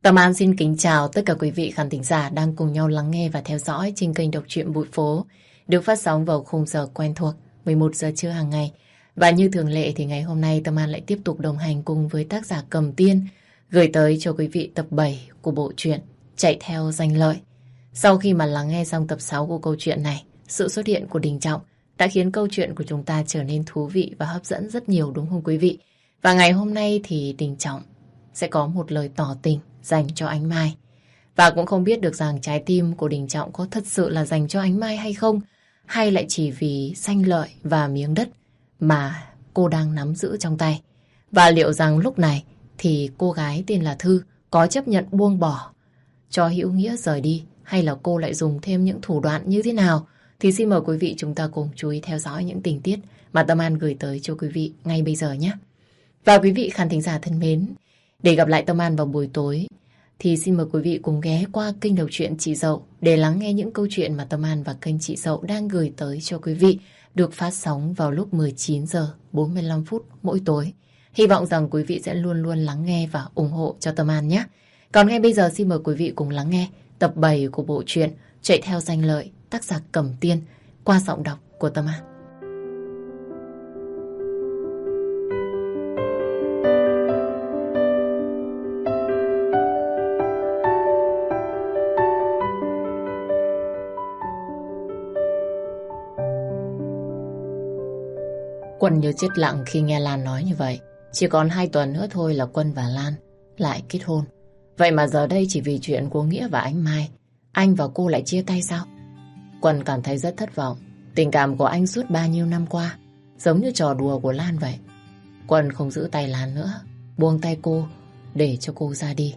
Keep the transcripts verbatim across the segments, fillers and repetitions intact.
Tâm An xin kính chào tất cả quý vị khán thính giả đang cùng nhau lắng nghe và theo dõi trên kênh Đọc truyện Bụi Phố, được phát sóng vào khung giờ quen thuộc mười một giờ trưa hàng ngày. Và như thường lệ thì ngày hôm nay Tâm An lại tiếp tục đồng hành cùng với tác giả Cầm Tiên, gửi tới cho quý vị tập bảy của bộ truyện Chạy theo danh lợi. Sau khi mà lắng nghe xong tập sáu của câu chuyện này, sự xuất hiện của Đình Trọng đã khiến câu chuyện của chúng ta trở nên thú vị và hấp dẫn rất nhiều, đúng không quý vị? Và ngày hôm nay thì Đình Trọng sẽ có một lời tỏ tình dành cho Ánh Mai. Và cũng không biết được rằng trái tim của Đình Trọng có thật sự là dành cho Ánh Mai hay không, hay lại chỉ vì sanh lợi và miếng đất mà cô đang nắm giữ trong tay. Và liệu rằng lúc này thì cô gái tên là Thư có chấp nhận buông bỏ cho Hữu Nghĩa rời đi, hay là cô lại dùng thêm những thủ đoạn như thế nào? Thì xin mời quý vị chúng ta cùng chú ý theo dõi những tình tiết mà Tâm An gửi tới cho quý vị ngay bây giờ nhé. Và quý vị khán thính giả thân mến, để gặp lại Tâm An vào buổi tối thì xin mời quý vị cùng ghé qua kênh Đọc truyện Chị Dậu để lắng nghe những câu chuyện mà Tâm An và kênh Chị Dậu đang gửi tới cho quý vị, được phát sóng vào lúc mười chín giờ bốn mươi lăm phút mỗi tối. Hy vọng rằng quý vị sẽ luôn luôn lắng nghe và ủng hộ cho Tâm An nhé. Còn ngay bây giờ xin mời quý vị cùng lắng nghe tập bảy của bộ truyện Chạy theo danh lợi, tác giả Cẩm Tiên, qua giọng đọc của Tâm An. Quân như chết lặng khi nghe Lan nói như vậy. Chỉ còn hai tuần nữa thôi là Quân và Lan lại kết hôn. Vậy mà giờ đây chỉ vì chuyện của Nghĩa và Ánh Mai, anh và cô lại chia tay sao? Quân cảm thấy rất thất vọng. Tình cảm của anh suốt bao nhiêu năm qua giống như trò đùa của Lan vậy. Quân không giữ tay Lan nữa, buông tay cô để cho cô ra đi.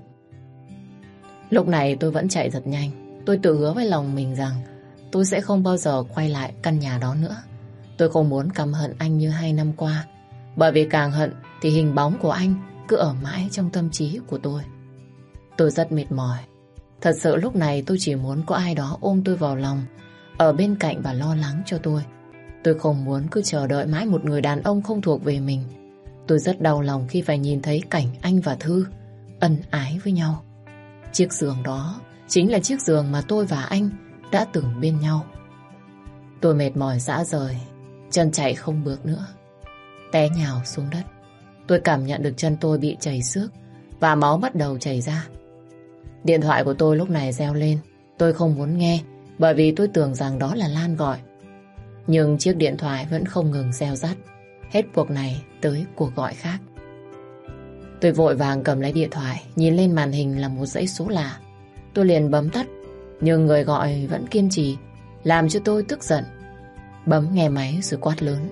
Lúc này tôi vẫn chạy thật nhanh. Tôi tự hứa với lòng mình rằng tôi sẽ không bao giờ quay lại căn nhà đó nữa. Tôi không muốn căm hận anh như hai năm qua, bởi vì càng hận thì hình bóng của anh cứ ở mãi trong tâm trí của tôi. Tôi rất mệt mỏi. Thật sự lúc này tôi chỉ muốn có ai đó ôm tôi vào lòng, ở bên cạnh và lo lắng cho tôi. Tôi không muốn cứ chờ đợi mãi một người đàn ông không thuộc về mình. Tôi rất đau lòng khi phải nhìn thấy cảnh anh và Thư ân ái với nhau. Chiếc giường đó chính là chiếc giường mà tôi và anh đã từng bên nhau. Tôi mệt mỏi rã rời, chân chạy không bước nữa, té nhào xuống đất. Tôi cảm nhận được chân tôi bị chảy xước và máu bắt đầu chảy ra. Điện thoại của tôi lúc này reo lên. Tôi không muốn nghe, bởi vì tôi tưởng rằng đó là Lan gọi. Nhưng chiếc điện thoại vẫn không ngừng reo rắt, hết cuộc này tới cuộc gọi khác. Tôi vội vàng cầm lấy điện thoại, nhìn lên màn hình là một dãy số lạ. Tôi liền bấm tắt, nhưng người gọi vẫn kiên trì, làm cho tôi tức giận. Bấm nghe máy rồi quát lớn: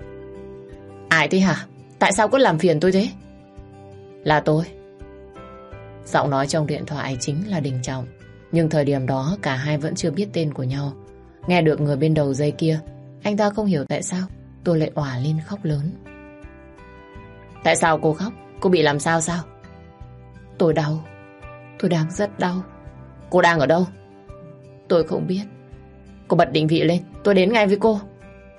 Ai thế hả? Tại sao cứ làm phiền tôi thế? Là tôi. Giọng nói trong điện thoại chính là Đình Trọng. Nhưng thời điểm đó cả hai vẫn chưa biết tên của nhau. Nghe được người bên đầu dây kia, anh ta không hiểu tại sao tôi lại òa lên khóc lớn. Tại sao cô khóc? Cô bị làm sao sao? Tôi đau. Tôi đang rất đau. Cô đang ở đâu? Tôi không biết. Cô bật định vị lên, tôi đến ngay với cô.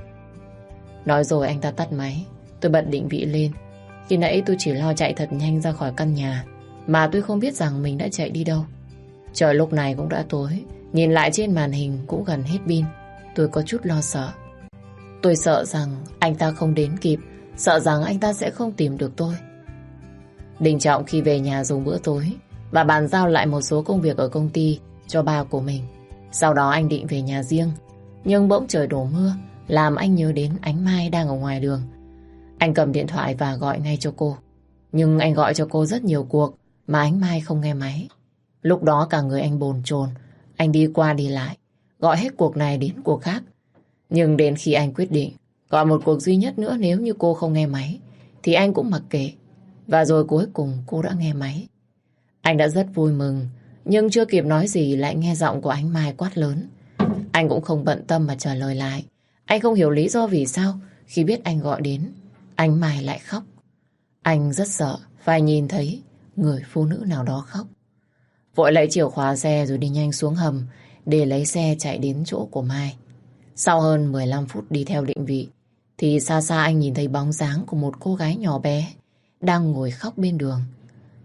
Nói rồi anh ta tắt máy. Tôi bật định vị lên. Khi nãy tôi chỉ lo chạy thật nhanh ra khỏi căn nhà, mà tôi không biết rằng mình đã chạy đi đâu. Trời lúc này cũng đã tối. Nhìn lại trên màn hình cũng gần hết pin. Tôi có chút lo sợ. Tôi sợ rằng anh ta không đến kịp, sợ rằng anh ta sẽ không tìm được tôi. Đình Trọng khi về nhà dùng bữa tối và bàn giao lại một số công việc ở công ty cho ba của mình. Sau đó anh định về nhà riêng, nhưng bỗng trời đổ mưa làm anh nhớ đến Ánh Mai đang ở ngoài đường. Anh cầm điện thoại và gọi ngay cho cô. Nhưng anh gọi cho cô rất nhiều cuộc mà Ánh Mai không nghe máy. Lúc đó cả người anh bồn chồn. Anh đi qua đi lại, gọi hết cuộc này đến cuộc khác. Nhưng đến khi anh quyết định gọi một cuộc duy nhất nữa, nếu như cô không nghe máy thì anh cũng mặc kệ. Và rồi cuối cùng cô đã nghe máy. Anh đã rất vui mừng, nhưng chưa kịp nói gì lại nghe giọng của Ánh Mai quát lớn. Anh cũng không bận tâm mà trả lời lại. Anh không hiểu lý do vì sao khi biết anh gọi đến, Ánh Mai lại khóc. Anh rất sợ phải nhìn thấy người phụ nữ nào đó khóc. Vội lấy chìa khóa xe rồi đi nhanh xuống hầm để lấy xe chạy đến chỗ của Mai. Sau hơn mười lăm phút đi theo định vị thì xa xa anh nhìn thấy bóng dáng của một cô gái nhỏ bé đang ngồi khóc bên đường.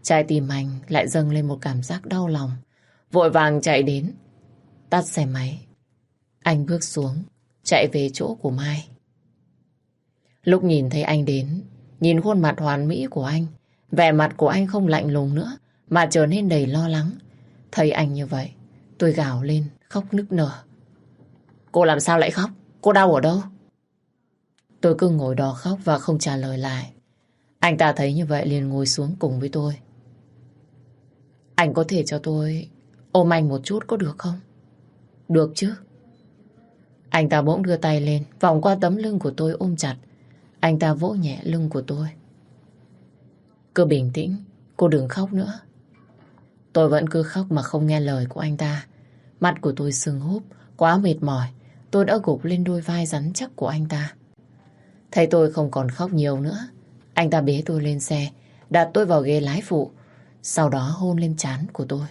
Trái tim anh lại dâng lên một cảm giác đau lòng. Vội vàng chạy đến, tắt xe máy. Anh bước xuống, chạy về chỗ của Mai. Lúc nhìn thấy anh đến, nhìn khuôn mặt hoàn mỹ của anh, vẻ mặt của anh không lạnh lùng nữa, mà trở nên đầy lo lắng. Thấy anh như vậy, tôi gào lên, khóc nức nở. Cô làm sao lại khóc? Cô đau ở đâu? Tôi cứ ngồi đó khóc và không trả lời lại. Anh ta thấy như vậy liền ngồi xuống cùng với tôi. Anh có thể cho tôi ôm anh một chút có được không? Được chứ. Anh ta bỗng đưa tay lên, vòng qua tấm lưng của tôi ôm chặt. Anh ta vỗ nhẹ lưng của tôi. Cứ bình tĩnh, cô đừng khóc nữa. Tôi vẫn cứ khóc mà không nghe lời của anh ta. Mặt của tôi sưng húp, quá mệt mỏi. Tôi đã gục lên đôi vai rắn chắc của anh ta. Thấy tôi không còn khóc nhiều nữa, anh ta bế tôi lên xe, đặt tôi vào ghế lái phụ, sau đó hôn lên trán của tôi.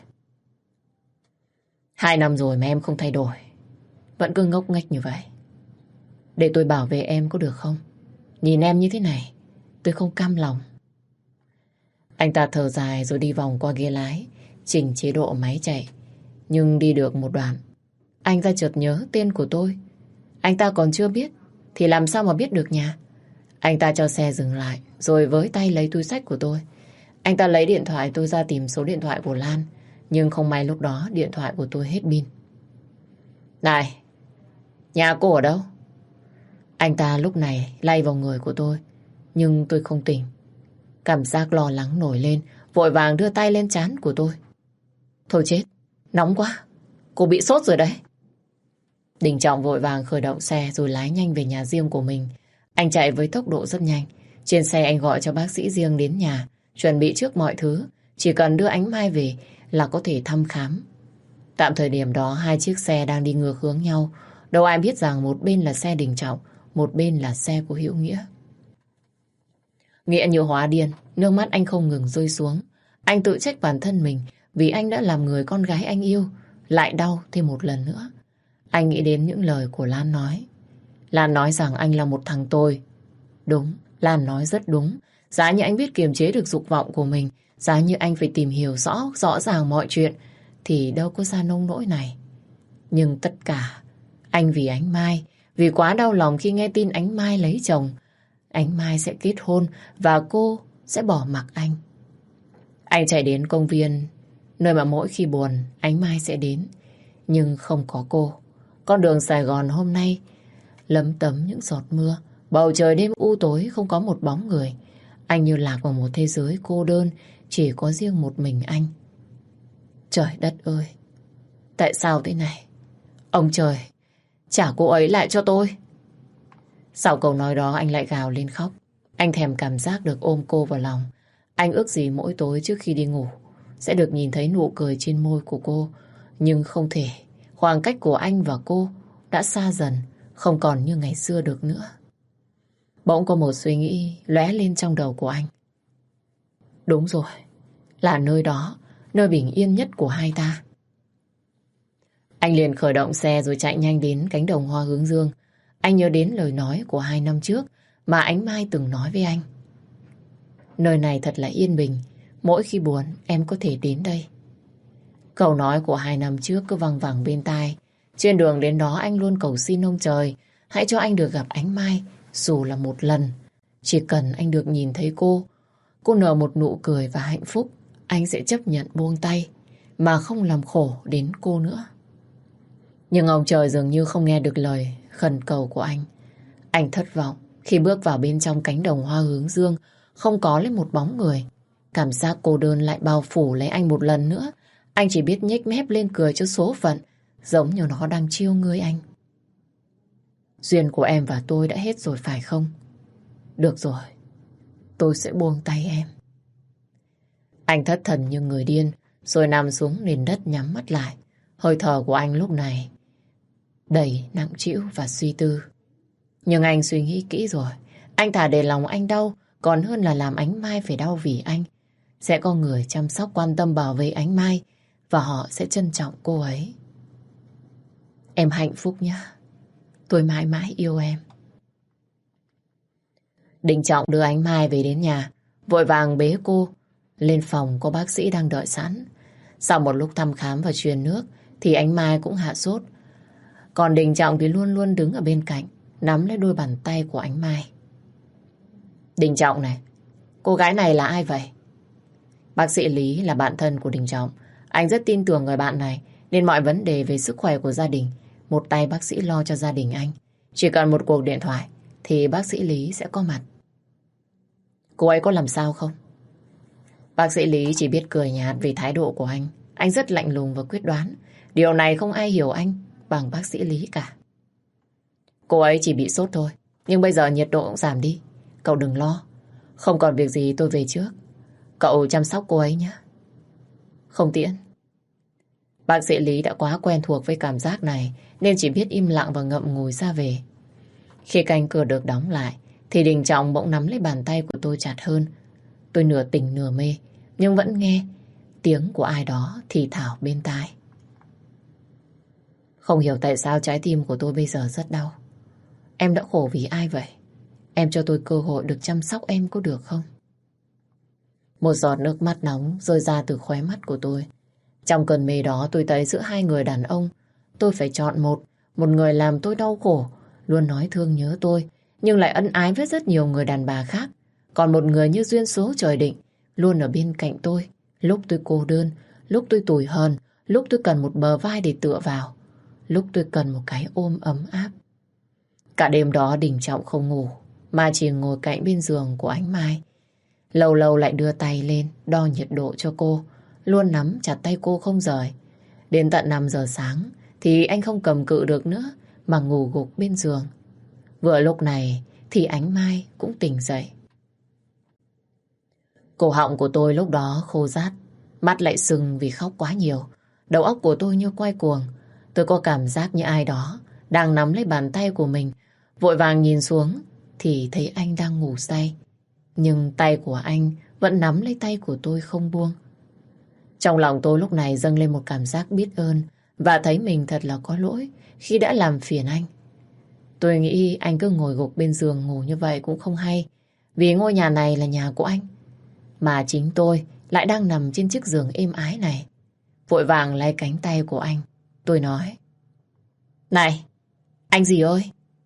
Hai năm rồi mà em không thay đổi, vẫn cứ ngốc nghếch như vậy. Để tôi bảo vệ em có được không? Nhìn em như thế này, tôi không cam lòng. Anh ta thở dài rồi đi vòng qua ghế lái, chỉnh chế độ máy chạy. Nhưng đi được một đoạn, anh ta chợt nhớ tên của tôi. Anh ta còn chưa biết, thì làm sao mà biết được nhỉ? Anh ta cho xe dừng lại, rồi với tay lấy túi xách của tôi. Anh ta lấy điện thoại tôi ra tìm số điện thoại của Lan, nhưng không may lúc đó điện thoại của tôi hết pin. Này, nhà cô ở đâu? Anh ta lúc này lay vào người của tôi, nhưng tôi không tỉnh. Cảm giác lo lắng nổi lên, vội vàng đưa tay lên trán của tôi. Thôi chết, nóng quá, cô bị sốt rồi đấy. Đình Trọng vội vàng khởi động xe rồi lái nhanh về nhà riêng của mình. Anh chạy với tốc độ rất nhanh. Trên xe anh gọi cho bác sĩ riêng đến nhà, chuẩn bị trước mọi thứ. Chỉ cần đưa Ánh Mai về là có thể thăm khám. Tạm thời điểm đó hai chiếc xe đang đi ngược hướng nhau. Đâu ai biết rằng một bên là xe Đình Trọng, một bên là xe của Hữu Nghĩa. Nghĩa như hóa điên, nước mắt anh không ngừng rơi xuống. Anh tự trách bản thân mình vì anh đã làm người con gái anh yêu lại đau thêm một lần nữa. Anh nghĩ đến những lời của Lan nói. Lan nói rằng anh là một thằng tồi. Đúng, Lan nói rất đúng. Giá như anh biết kiềm chế được dục vọng của mình, giá như anh phải tìm hiểu rõ, rõ ràng mọi chuyện, thì đâu có ra nông nỗi này. Nhưng tất cả, anh vì Ánh Mai, vì quá đau lòng khi nghe tin Ánh Mai lấy chồng. Ánh Mai sẽ kết hôn và cô sẽ bỏ mặc anh. Anh chạy đến công viên, nơi mà mỗi khi buồn, Ánh Mai sẽ đến. Nhưng không có cô. Con đường Sài Gòn hôm nay lấm tấm những giọt mưa, bầu trời đêm u tối không có một bóng người. Anh như lạc vào một thế giới cô đơn, chỉ có riêng một mình anh. Trời đất ơi, tại sao thế này? Ông trời, trả cô ấy lại cho tôi. Sau câu nói đó anh lại gào lên khóc. Anh thèm cảm giác được ôm cô vào lòng. Anh ước gì mỗi tối trước khi đi ngủ sẽ được nhìn thấy nụ cười trên môi của cô. Nhưng không thể. Khoảng cách của anh và cô đã xa dần, không còn như ngày xưa được nữa. Bỗng có một suy nghĩ lóe lên trong đầu của anh. Đúng rồi, là nơi đó, nơi bình yên nhất của hai ta. Anh liền khởi động xe rồi chạy nhanh đến cánh đồng hoa hướng dương. Anh nhớ đến lời nói của hai năm trước mà Ánh Mai từng nói với anh. Nơi này thật là yên bình, mỗi khi buồn em có thể đến đây. Câu nói của hai năm trước cứ văng vẳng bên tai. Trên đường đến đó anh luôn cầu xin ông trời hãy cho anh được gặp Ánh Mai dù là một lần. Chỉ cần anh được nhìn thấy cô, cô nở một nụ cười và hạnh phúc, anh sẽ chấp nhận buông tay mà không làm khổ đến cô nữa. Nhưng ông trời dường như không nghe được lời khẩn cầu của anh. Anh thất vọng khi bước vào bên trong cánh đồng hoa hướng dương, không có lấy một bóng người. Cảm giác cô đơn lại bao phủ lấy anh một lần nữa. Anh chỉ biết nhếch mép lên cười cho số phận, giống như nó đang trêu ngươi anh. Duyên của em và tôi đã hết rồi phải không? Được rồi, tôi sẽ buông tay em. Anh thất thần như người điên, rồi nằm xuống nền đất nhắm mắt lại. Hơi thở của anh lúc này đầy nặng trĩu và suy tư. Nhưng anh suy nghĩ kỹ rồi. Anh thà để lòng anh đau còn hơn là làm Ánh Mai phải đau vì anh. Sẽ có người chăm sóc quan tâm bảo vệ Ánh Mai và họ sẽ trân trọng cô ấy. Em hạnh phúc nhé. Tôi mãi mãi yêu em. Đình Trọng đưa Ánh Mai về đến nhà, vội vàng bế cô Lên phòng có bác sĩ đang đợi sẵn. Sau một lúc thăm khám và truyền nước thì anh Mai cũng hạ sốt. Còn Đình Trọng thì luôn luôn đứng ở bên cạnh, nắm lấy đôi bàn tay của anh Mai. Đình Trọng này, cô gái này là ai vậy? Bác sĩ Lý là bạn thân của Đình Trọng. Anh rất tin tưởng người bạn này, nên mọi vấn đề về sức khỏe của gia đình, một tay bác sĩ lo cho gia đình anh. Chỉ cần một cuộc điện thoại thì bác sĩ Lý sẽ có mặt. Cô ấy có làm sao không? Bác sĩ Lý chỉ biết cười nhạt vì thái độ của anh. Anh rất lạnh lùng và quyết đoán. Điều này không ai hiểu anh bằng bác sĩ Lý cả. Cô ấy chỉ bị sốt thôi, nhưng bây giờ nhiệt độ cũng giảm đi. Cậu đừng lo. Không còn việc gì tôi về trước. Cậu chăm sóc cô ấy nhé. Không tiễn. Bác sĩ Lý đã quá quen thuộc với cảm giác này nên chỉ biết im lặng và ngậm ngùi ra về. Khi cánh cửa được đóng lại thì Đình Trọng bỗng nắm lấy bàn tay của tôi chặt hơn. Tôi nửa tỉnh nửa mê nhưng vẫn nghe tiếng của ai đó thì thào bên tai. Không hiểu tại sao trái tim của tôi bây giờ rất đau. Em đã khổ vì ai vậy? Em cho tôi cơ hội được chăm sóc em có được không? Một giọt nước mắt nóng rơi ra từ khóe mắt của tôi. Trong cơn mê đó tôi thấy giữa hai người đàn ông tôi phải chọn một. Một người làm tôi đau khổ, luôn nói thương nhớ tôi, nhưng lại ân ái với rất nhiều người đàn bà khác. Còn một người như duyên số trời định, luôn ở bên cạnh tôi. Lúc tôi cô đơn, lúc tôi tủi hờn, lúc tôi cần một bờ vai để tựa vào, lúc tôi cần một cái ôm ấm áp. Cả đêm đó Đình Trọng không ngủ, mà chỉ ngồi cạnh bên giường của anh Mai. Lâu lâu lại đưa tay lên đo nhiệt độ cho cô, luôn nắm chặt tay cô không rời. Đến tận năm giờ sáng thì anh không cầm cự được nữa mà ngủ gục bên giường. Vừa lúc này thì ánh Mai cũng tỉnh dậy. Cổ họng của tôi lúc đó khô rát, mắt lại sưng vì khóc quá nhiều. Đầu óc của tôi như quay cuồng. Tôi có cảm giác như ai đó đang nắm lấy bàn tay của mình. Vội vàng nhìn xuống thì thấy anh đang ngủ say. Nhưng tay của anh vẫn nắm lấy tay của tôi không buông. Trong lòng tôi lúc này dâng lên một cảm giác biết ơn và thấy mình thật là có lỗi khi đã làm phiền anh. Tôi nghĩ anh cứ ngồi gục bên giường ngủ như vậy cũng không hay, vì ngôi nhà này là nhà của anh, mà chính tôi lại đang nằm trên chiếc giường êm ái này. Vội vàng lấy cánh tay của anh, tôi nói: Này, anh gì ơi?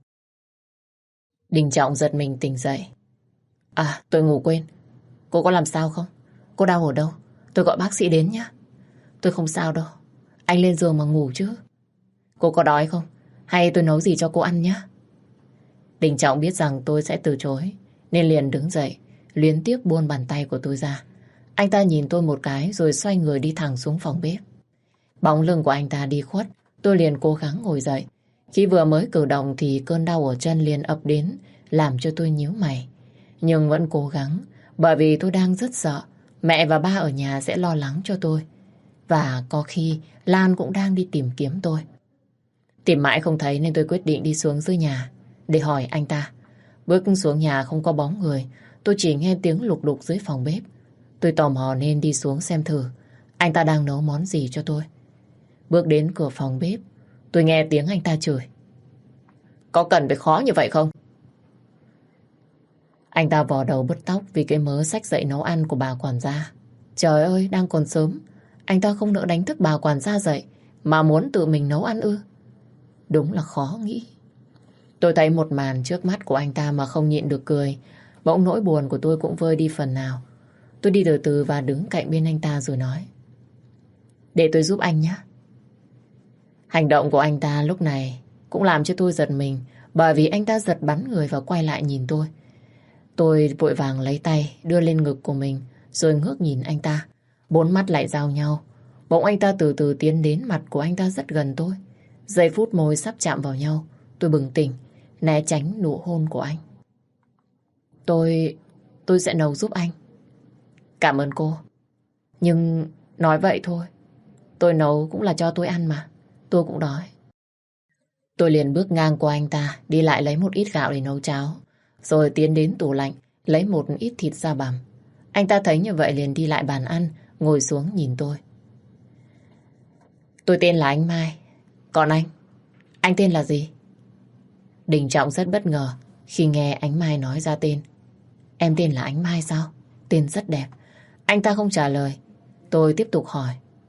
Đình Trọng giật mình tỉnh dậy. À, tôi ngủ quên. Cô có làm sao không? Cô đau ở đâu? Tôi gọi bác sĩ đến nhé. Tôi không sao đâu. Anh lên giường mà ngủ chứ. Cô có đói không? Hay tôi nấu gì cho cô ăn nhé? Đình Trọng biết rằng tôi sẽ từ chối nên liền đứng dậy, liên tiếp buông bàn tay của tôi ra. Anh ta nhìn tôi một cái rồi xoay người đi thẳng xuống phòng bếp. Bóng lưng của anh ta đi khuất, tôi liền cố gắng ngồi dậy. Khi vừa mới cử động thì cơn đau ở chân liền ập đến, làm cho tôi nhíu mày. Nhưng vẫn cố gắng, bởi vì tôi đang rất sợ mẹ và ba ở nhà sẽ lo lắng cho tôi. Và có khi Lan cũng đang đi tìm kiếm tôi. Tìm mãi không thấy nên tôi quyết định đi xuống dưới nhà để hỏi anh ta. Bước xuống nhà không có bóng người, tôi chỉ nghe tiếng lục đục dưới phòng bếp. Tôi tò mò nên đi xuống xem thử anh ta đang nấu món gì cho tôi. Bước đến cửa phòng bếp, tôi nghe tiếng anh ta chửi: Có cần phải khó như vậy không? Anh ta vò đầu bứt tóc vì cái mớ xách dậy nấu ăn của bà quản gia. Trời ơi, đang còn sớm, anh ta không nỡ đánh thức bà quản gia dậy mà muốn tự mình nấu ăn ư? Đúng là khó nghĩ. Tôi thấy một màn trước mắt của anh ta mà không nhịn được cười. Bỗng nỗi buồn của tôi cũng vơi đi phần nào. Tôi đi từ từ và đứng cạnh bên anh ta rồi nói: Để tôi giúp anh nhé. Hành động của anh ta lúc này cũng làm cho tôi giật mình, bởi vì anh ta giật bắn người và quay lại nhìn tôi. Tôi vội vàng lấy tay đưa lên ngực của mình rồi ngước nhìn anh ta. Bốn mắt lại giao nhau. Bỗng anh ta từ từ tiến đến, mặt của anh ta rất gần tôi. Giây phút môi sắp chạm vào nhau, tôi bừng tỉnh, né tránh nụ hôn của anh. Tôi... tôi sẽ nấu giúp anh. Cảm ơn cô. Nhưng nói vậy thôi. Tôi nấu cũng là cho tôi ăn mà. Tôi cũng đói. Tôi liền bước ngang qua anh ta, đi lại lấy một ít gạo để nấu cháo, rồi tiến đến tủ lạnh, lấy một ít thịt da bằm. Anh ta thấy như vậy liền đi lại bàn ăn, ngồi xuống nhìn tôi. Tôi tên là anh Mai. Còn anh? Anh tên là gì? Đình Trọng rất bất ngờ khi nghe anh Mai nói ra tên. Em tên là Ánh Mai sao? Tên rất đẹp. Anh ta không trả lời. Tôi tiếp tục hỏi.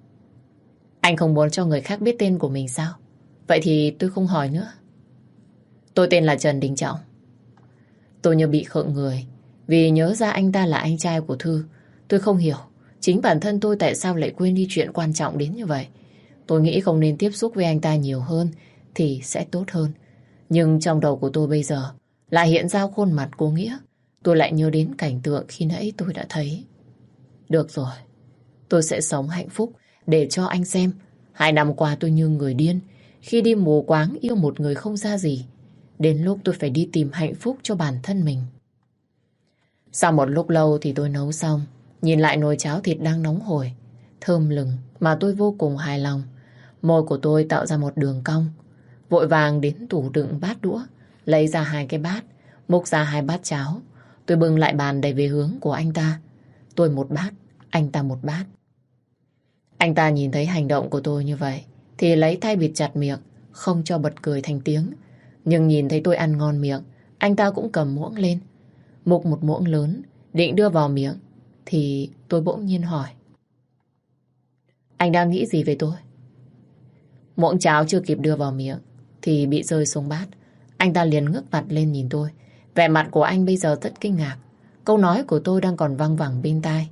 Anh không muốn cho người khác biết tên của mình sao? Vậy thì tôi không hỏi nữa. Tôi tên là Trần Đình Trọng. Tôi như bị khựng người vì nhớ ra anh ta là anh trai của Thư. Tôi không hiểu chính bản thân tôi tại sao lại quên đi chuyện quan trọng đến như vậy. Tôi nghĩ không nên tiếp xúc với anh ta nhiều hơn thì sẽ tốt hơn. Nhưng trong đầu của tôi bây giờ lại hiện ra khuôn mặt cô Nghĩa. Tôi lại nhớ đến cảnh tượng khi nãy tôi đã thấy. Được rồi, tôi sẽ sống hạnh phúc để cho anh xem. Hai năm qua tôi như người điên khi đi mù quáng yêu một người không ra gì. Đến lúc tôi phải đi tìm hạnh phúc cho bản thân mình. Sau một lúc lâu thì tôi nấu xong. Nhìn lại nồi cháo thịt đang nóng hổi, thơm lừng mà tôi vô cùng hài lòng. Môi của tôi tạo ra một đường cong. Vội vàng đến tủ đựng bát đũa, lấy ra hai cái bát, múc ra hai bát cháo. Tôi bưng lại bàn đầy về hướng của anh ta. Tôi một bát, anh ta một bát. Anh ta nhìn thấy hành động của tôi như vậy thì lấy tay bịt chặt miệng, không cho bật cười thành tiếng. Nhưng nhìn thấy tôi ăn ngon miệng, anh ta cũng cầm muỗng lên, múc một muỗng lớn, định đưa vào miệng. Thì tôi bỗng nhiên hỏi. Anh đang nghĩ gì về tôi? Muỗng cháo chưa kịp đưa vào miệng thì bị rơi xuống bát. Anh ta liền ngước mặt lên nhìn tôi. Vẻ mặt của anh bây giờ rất kinh ngạc. Câu nói của tôi đang còn văng vẳng bên tai.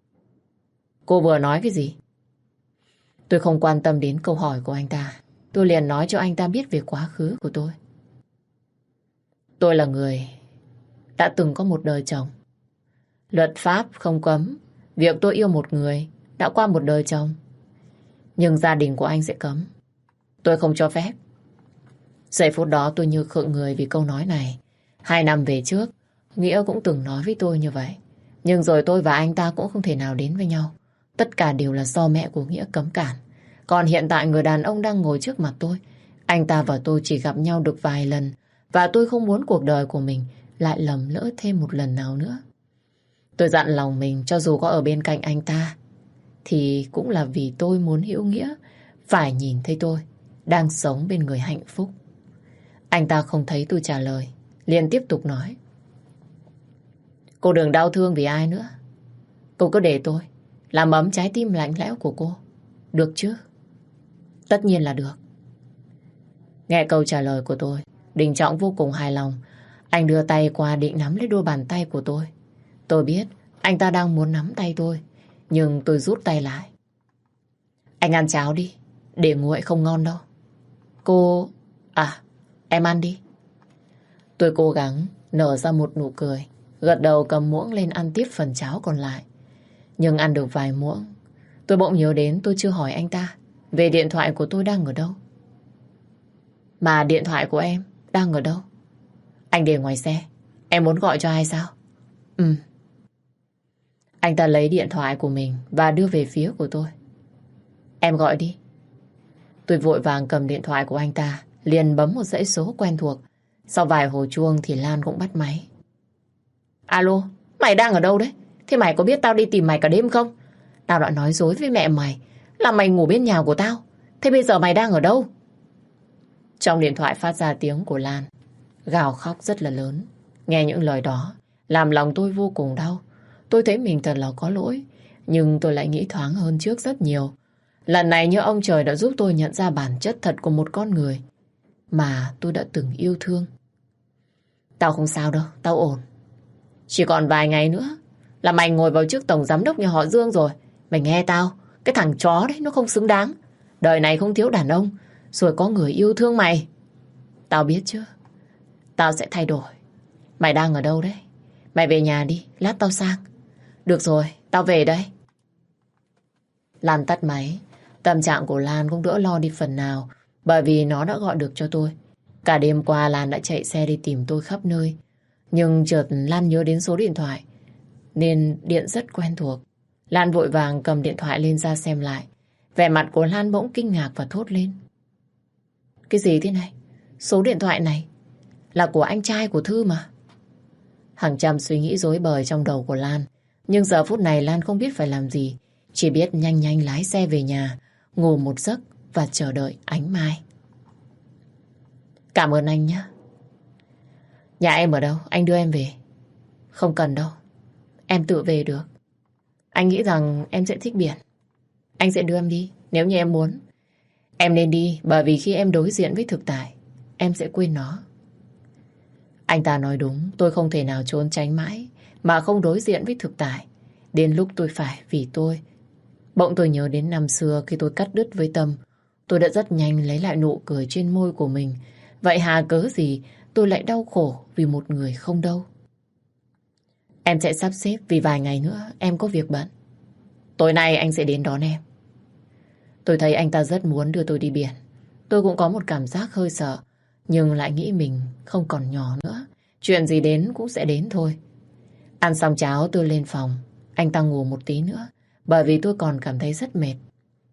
Cô vừa nói cái gì? Tôi không quan tâm đến câu hỏi của anh ta. Tôi liền nói cho anh ta biết về quá khứ của tôi. Tôi là người đã từng có một đời chồng. Luật pháp không cấm việc tôi yêu một người đã qua một đời chồng. Nhưng gia đình của anh sẽ cấm. Tôi không cho phép. Giây phút đó tôi như khựng người vì câu nói này. Hai năm về trước, Nghĩa cũng từng nói với tôi như vậy. Nhưng rồi tôi và anh ta cũng không thể nào đến với nhau. Tất cả đều là do mẹ của Nghĩa cấm cản. Còn hiện tại người đàn ông đang ngồi trước mặt tôi, anh ta và tôi chỉ gặp nhau được vài lần. Và tôi không muốn cuộc đời của mình lại lầm lỡ thêm một lần nào nữa. Tôi dặn lòng mình cho dù có ở bên cạnh anh ta thì cũng là vì tôi muốn Hữu Nghĩa phải nhìn thấy tôi đang sống bên người hạnh phúc. Anh ta không thấy tôi trả lời, liền tiếp tục nói. Cô đừng đau thương vì ai nữa. Cô cứ để tôi làm ấm trái tim lạnh lẽo của cô. Được chứ? Tất nhiên là được. Nghe câu trả lời của tôi, Đình Trọng vô cùng hài lòng. Anh đưa tay qua định nắm lấy đôi bàn tay của tôi. Tôi biết anh ta đang muốn nắm tay tôi, nhưng tôi rút tay lại. Anh ăn cháo đi, để nguội không ngon đâu. Cô... À, em ăn đi. Tôi cố gắng nở ra một nụ cười, gật đầu cầm muỗng lên ăn tiếp phần cháo còn lại. Nhưng ăn được vài muỗng, tôi bỗng nhớ đến tôi chưa hỏi anh ta về điện thoại của tôi đang ở đâu. Mà điện thoại của em đang ở đâu? Anh để ngoài xe. Em muốn gọi cho ai sao? Ừ. Anh ta lấy điện thoại của mình và đưa về phía của tôi. Em gọi đi. Tôi vội vàng cầm điện thoại của anh ta, liền bấm một dãy số quen thuộc. Sau vài hồi chuông thì Lan cũng bắt máy. Alo, mày đang ở đâu đấy? Thế mày có biết tao đi tìm mày cả đêm không? Tao đã nói dối với mẹ mày là mày ngủ bên nhà của tao. Thế bây giờ mày đang ở đâu? Trong điện thoại phát ra tiếng của Lan, gào khóc rất là lớn. Nghe những lời đó làm lòng tôi vô cùng đau. Tôi thấy mình thật là có lỗi, nhưng tôi lại nghĩ thoáng hơn trước rất nhiều. Lần này như ông trời đã giúp tôi nhận ra bản chất thật của một con người mà tôi đã từng yêu thương. Tao không sao đâu, tao ổn. Chỉ còn vài ngày nữa là mày ngồi vào chức tổng giám đốc nhà họ Dương rồi. Mày nghe tao, cái thằng chó đấy nó không xứng đáng. Đời này không thiếu đàn ông, rồi có người yêu thương mày. Tao biết chứ. Tao sẽ thay đổi. Mày đang ở đâu đấy? Mày về nhà đi, lát tao sang. Được rồi, tao về đây. Lan tắt máy. Tâm trạng của Lan cũng đỡ lo đi phần nào, bởi vì nó đã gọi được cho tôi. Cả đêm qua Lan đã chạy xe đi tìm tôi khắp nơi. Nhưng chợt Lan nhớ đến số điện thoại, nên điện rất quen thuộc. Lan vội vàng cầm điện thoại lên ra xem lại. Vẻ mặt của Lan bỗng kinh ngạc và thốt lên. Cái gì thế này? Số điện thoại này là của anh trai của Thư mà. Hàng trăm suy nghĩ rối bời trong đầu của Lan. Nhưng giờ phút này Lan không biết phải làm gì. Chỉ biết nhanh nhanh lái xe về nhà, ngủ một giấc và chờ đợi ánh mai. Cảm ơn anh nhé. Nhà em ở đâu? Anh đưa em về. Không cần đâu, em tự về được. Anh nghĩ rằng em sẽ thích biển. Anh sẽ đưa em đi nếu như em muốn. Em nên đi bởi vì khi em đối diện với thực tại, em sẽ quên nó. Anh ta nói đúng, tôi không thể nào trốn tránh mãi mà không đối diện với thực tại. Đến lúc tôi phải vì tôi. Bỗng tôi nhớ đến năm xưa khi tôi cắt đứt với Tâm. Tôi đã rất nhanh lấy lại nụ cười trên môi của mình. Vậy hà cớ gì tôi lại đau khổ vì một người không đâu. Em sẽ sắp xếp vì vài ngày nữa em có việc bận. Tối nay anh sẽ đến đón em. Tôi thấy anh ta rất muốn đưa tôi đi biển. Tôi cũng có một cảm giác hơi sợ, nhưng lại nghĩ mình không còn nhỏ nữa. Chuyện gì đến cũng sẽ đến thôi. Ăn xong cháo tôi lên phòng. Anh ta ngủ một tí nữa, bởi vì tôi còn cảm thấy rất mệt.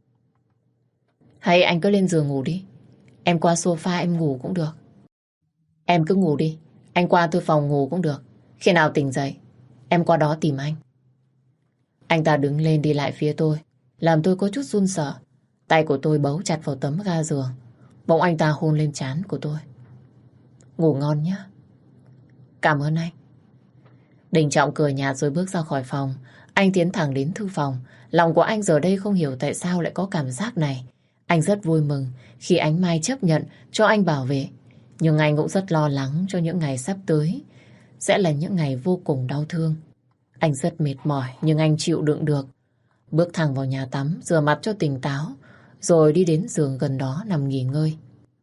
Hay anh cứ lên giường ngủ đi. Em qua sofa em ngủ cũng được. Em cứ ngủ đi. Anh qua tôi phòng ngủ cũng được. Khi nào tỉnh dậy, em qua đó tìm anh. Anh ta đứng lên đi lại phía tôi, làm tôi có chút run sợ. Tay của tôi bấu chặt vào tấm ga giường. Bỗng anh ta hôn lên trán của tôi. Ngủ ngon nhé. Cảm ơn anh. Đình Trọng cười nhạt rồi bước ra khỏi phòng. Anh tiến thẳng đến thư phòng. Lòng của anh giờ đây không hiểu tại sao lại có cảm giác này. Anh rất vui mừng khi Ánh Mai chấp nhận cho anh bảo vệ. Nhưng anh cũng rất lo lắng cho những ngày sắp tới. Sẽ là những ngày vô cùng đau thương. Anh rất mệt mỏi nhưng anh chịu đựng được. Bước thẳng vào nhà tắm, rửa mặt cho tỉnh táo, rồi đi đến giường gần đó nằm nghỉ ngơi.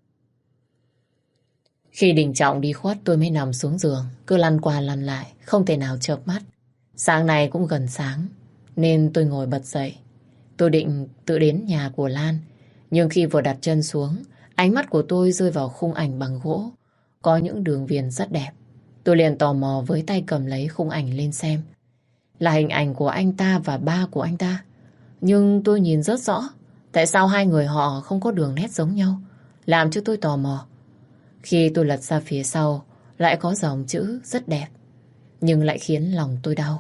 Khi Đình Trọng đi khuất tôi mới nằm xuống giường, cứ lăn qua lăn lại, không thể nào chợp mắt. Sáng nay cũng gần sáng, nên tôi ngồi bật dậy. Tôi định tự đến nhà của Lan, nhưng khi vừa đặt chân xuống, ánh mắt của tôi rơi vào khung ảnh bằng gỗ, có những đường viền rất đẹp. Tôi liền tò mò với tay cầm lấy khung ảnh lên xem. Là hình ảnh của anh ta và ba của anh ta. Nhưng tôi nhìn rất rõ, tại sao hai người họ không có đường nét giống nhau, làm cho tôi tò mò. Khi tôi lật ra phía sau, lại có dòng chữ rất đẹp, nhưng lại khiến lòng tôi đau.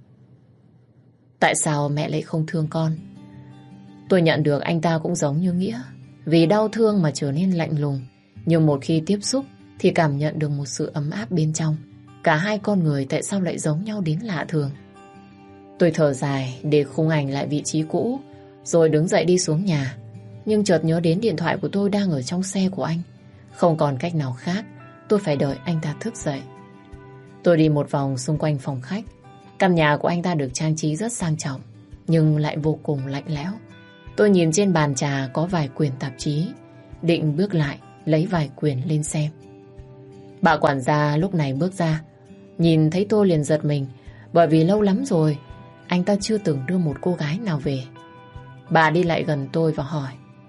Tại sao mẹ lại không thương con? Tôi nhận được anh ta cũng giống như Nghĩa, vì đau thương mà trở nên lạnh lùng. Nhưng một khi tiếp xúc thì cảm nhận được một sự ấm áp bên trong. Cả hai con người tại sao lại giống nhau đến lạ thường? Tôi thở dài để khung ảnh lại vị trí cũ, rồi đứng dậy đi xuống nhà. Nhưng chợt nhớ đến điện thoại của tôi đang ở trong xe của anh. Không còn cách nào khác, tôi phải đợi anh ta thức dậy. Tôi đi một vòng xung quanh phòng khách. Căn nhà của anh ta được trang trí rất sang trọng, nhưng lại vô cùng lạnh lẽo. Tôi nhìn trên bàn trà có vài quyển tạp chí, định bước lại lấy vài quyển lên xem. Bà quản gia lúc này bước ra, nhìn thấy tôi liền giật mình, bởi vì lâu lắm rồi anh ta chưa từng đưa một cô gái nào về. Bà đi lại gần tôi và hỏi: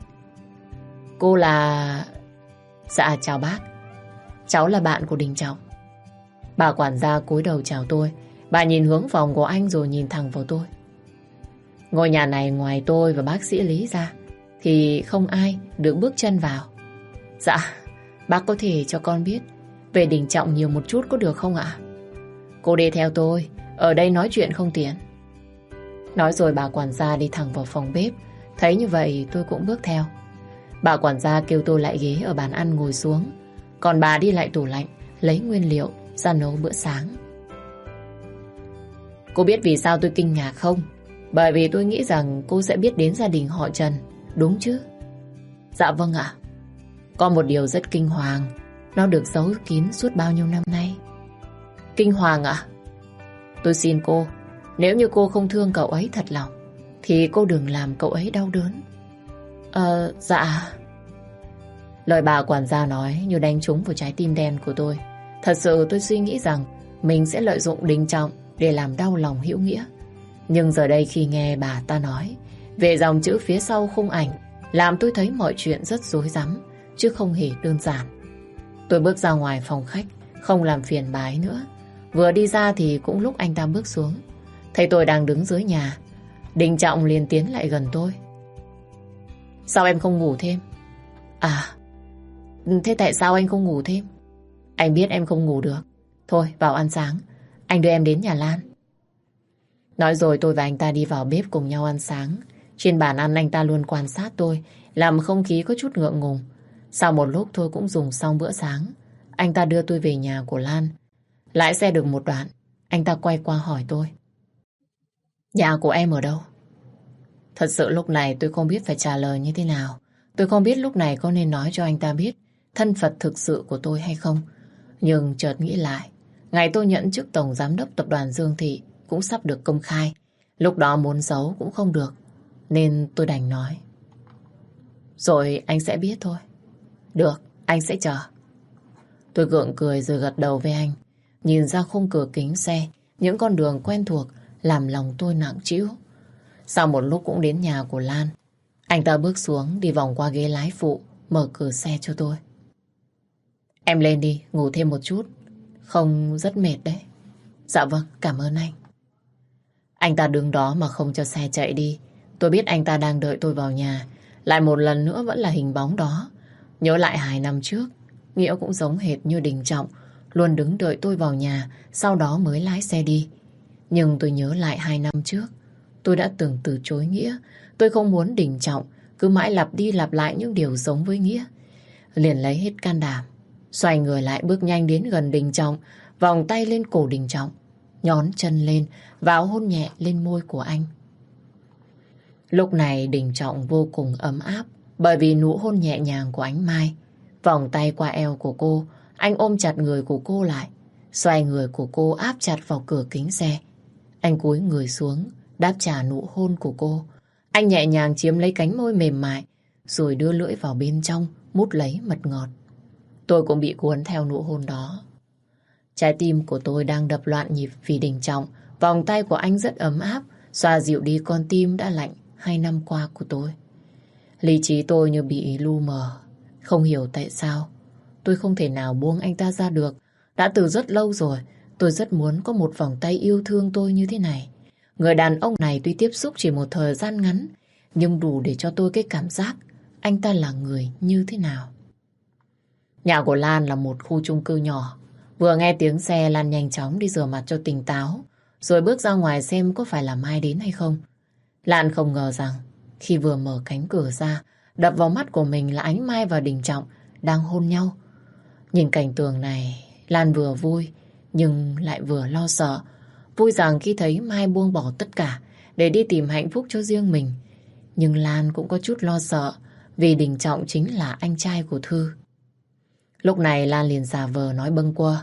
Cô là... Dạ chào bác, cháu là bạn của Đình Trọng. Bà quản gia cúi đầu chào tôi. Bà nhìn hướng phòng của anh rồi nhìn thẳng vào tôi. Ngôi nhà này ngoài tôi và bác sĩ Lý ra thì không ai được bước chân vào. Dạ, bác có thể cho con biết về Đình Trọng nhiều một chút có được không ạ? Cô đi theo tôi, ở đây nói chuyện không tiện. Nói rồi bà quản gia đi thẳng vào phòng bếp. Thấy như vậy tôi cũng bước theo. Bà quản gia kêu tôi lại ghế ở bàn ăn ngồi xuống, còn bà đi lại tủ lạnh lấy nguyên liệu ra nấu bữa sáng. Cô biết vì sao tôi kinh ngạc không? Bởi vì tôi nghĩ rằng cô sẽ biết đến gia đình họ Trần, đúng chứ? Dạ vâng ạ. Có một điều rất kinh hoàng, nó được giấu kín suốt bao nhiêu năm nay. Kinh hoàng ạ? Tôi xin cô, nếu như cô không thương cậu ấy thật lòng thì cô đừng làm cậu ấy đau đớn. Ờ, dạ. Lời bà quản gia nói như đánh trúng vào trái tim đen của tôi. Thật sự tôi suy nghĩ rằng mình sẽ lợi dụng Đình Trọng để làm đau lòng Hữu Nghĩa. Nhưng giờ đây khi nghe bà ta nói về dòng chữ phía sau khung ảnh, làm tôi thấy mọi chuyện rất rối rắm, chứ không hề đơn giản. Tôi bước ra ngoài phòng khách, không làm phiền bà ấy nữa. Vừa đi ra thì cũng lúc anh ta bước xuống. Thấy tôi đang đứng dưới nhà, Đình Trọng liền tiến lại gần tôi. Sao em không ngủ thêm? À, thế tại sao anh không ngủ thêm? Anh biết em không ngủ được. Thôi vào ăn sáng, anh đưa em đến nhà Lan. Nói rồi tôi và anh ta đi vào bếp cùng nhau ăn sáng. Trên bàn ăn anh ta luôn quan sát tôi, làm không khí có chút ngượng ngùng. Sau một lúc tôi cũng dùng xong bữa sáng. Anh ta đưa tôi về nhà của Lan. Lái xe được một đoạn, anh ta quay qua hỏi tôi. Nhà của em ở đâu? Thật sự lúc này tôi không biết phải trả lời như thế nào. Tôi không biết lúc này có nên nói cho anh ta biết thân phận thực sự của tôi hay không. Nhưng chợt nghĩ lại, ngày tôi nhận chức tổng giám đốc tập đoàn Dương Thị cũng sắp được công khai. Lúc đó muốn giấu cũng không được, nên tôi đành nói. Rồi anh sẽ biết thôi. Được, anh sẽ chờ. Tôi gượng cười rồi gật đầu với anh. Nhìn ra khung cửa kính xe, những con đường quen thuộc làm lòng tôi nặng trĩu. Sau một lúc cũng đến nhà của Lan. Anh ta bước xuống, đi vòng qua ghế lái phụ, mở cửa xe cho tôi. Em lên đi, ngủ thêm một chút. Không rất mệt đấy. Dạ vâng, cảm ơn anh. Anh ta đứng đó mà không cho xe chạy đi. Tôi biết anh ta đang đợi tôi vào nhà. Lại một lần nữa vẫn là hình bóng đó. Nhớ lại hai năm trước, Nghĩa cũng giống hệt như Đình Trọng, luôn đứng đợi tôi vào nhà, sau đó mới lái xe đi. Nhưng tôi nhớ lại hai năm trước, tôi đã từng từ chối Nghĩa. Tôi không muốn Đình Trọng cứ mãi lặp đi lặp lại những điều giống với Nghĩa. Liền lấy hết can đảm, xoay người lại bước nhanh đến gần Đình Trọng, vòng tay lên cổ Đình Trọng, nhón chân lên, vào hôn nhẹ lên môi của anh. Lúc này Đình Trọng vô cùng ấm áp bởi vì nụ hôn nhẹ nhàng của ánh Mai. Vòng tay qua eo của cô, anh ôm chặt người của cô lại, xoay người của cô áp chặt vào cửa kính xe. Anh cúi người xuống, đáp trả nụ hôn của cô. Anh nhẹ nhàng chiếm lấy cánh môi mềm mại, rồi đưa lưỡi vào bên trong, mút lấy mật ngọt. Tôi cũng bị cuốn theo nụ hôn đó. Trái tim của tôi đang đập loạn nhịp vì Đình Trọng. Vòng tay của anh rất ấm áp, xoa dịu đi con tim đã lạnh hai năm qua của tôi. Lý trí tôi như bị lu mờ. Không hiểu tại sao tôi không thể nào buông anh ta ra được. Đã từ rất lâu rồi, tôi rất muốn có một vòng tay yêu thương tôi như thế này. Người đàn ông này tuy tiếp xúc chỉ một thời gian ngắn, nhưng đủ để cho tôi cái cảm giác anh ta là người như thế nào. Nhà của Lan là một khu chung cư nhỏ. Vừa nghe tiếng xe, Lan nhanh chóng đi rửa mặt cho tỉnh táo, rồi bước ra ngoài xem có phải là Mai đến hay không. Lan không ngờ rằng khi vừa mở cánh cửa ra, đập vào mắt của mình là ánh Mai và Đình Trọng đang hôn nhau. Nhìn cảnh tượng này, Lan vừa vui nhưng lại vừa lo sợ. Vui rằng khi thấy Mai buông bỏ tất cả để đi tìm hạnh phúc cho riêng mình. Nhưng Lan cũng có chút lo sợ vì Đình Trọng chính là anh trai của Thư. Lúc này Lan liền giả vờ nói bâng quơ.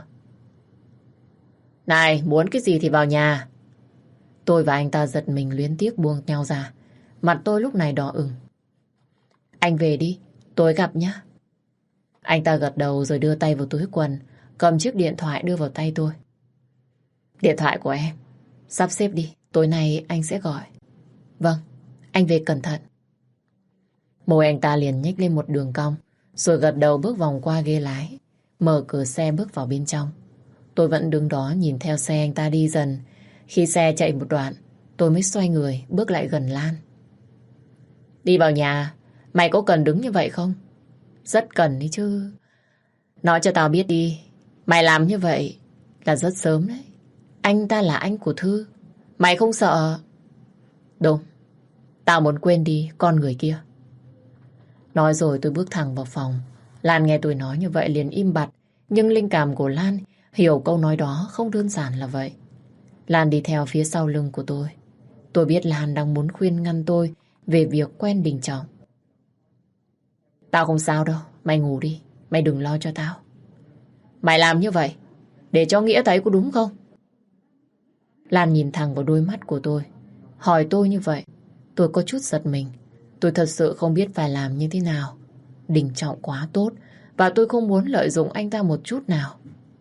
Này, muốn cái gì thì vào nhà. Tôi và anh ta giật mình luyến tiếc buông nhau ra. Mặt tôi lúc này đỏ ửng. Anh về đi, tối gặp nhé. Anh ta gật đầu rồi đưa tay vào túi quần, cầm chiếc điện thoại đưa vào tay tôi. Điện thoại của em, sắp xếp đi, tối nay anh sẽ gọi. Vâng, anh về cẩn thận. Môi anh ta liền nhếch lên một đường cong, rồi gật đầu bước vòng qua ghế lái, mở cửa xe bước vào bên trong. Tôi vẫn đứng đó nhìn theo xe anh ta đi dần. Khi xe chạy một đoạn, tôi mới xoay người bước lại gần Lan. Đi vào nhà, mày có cần đứng như vậy không? Rất cần đấy chứ. Nói cho tao biết đi, mày làm như vậy là rất sớm đấy. Anh ta là anh của Thư, mày không sợ? Đúng, tao muốn quên đi con người kia. Nói rồi tôi bước thẳng vào phòng. Lan nghe tôi nói như vậy liền im bặt. Nhưng linh cảm của Lan hiểu câu nói đó không đơn giản là vậy. Lan đi theo phía sau lưng của tôi. Tôi biết Lan đang muốn khuyên ngăn tôi về việc quen Đình Trọng. Tao không sao đâu, mày ngủ đi, mày đừng lo cho tao. Mày làm như vậy để cho Nghĩa thấy có đúng không? Lan nhìn thẳng vào đôi mắt của tôi, hỏi tôi như vậy. Tôi có chút giật mình. Tôi thật sự không biết phải làm như thế nào. Đình Trọng quá tốt và tôi không muốn lợi dụng anh ta một chút nào.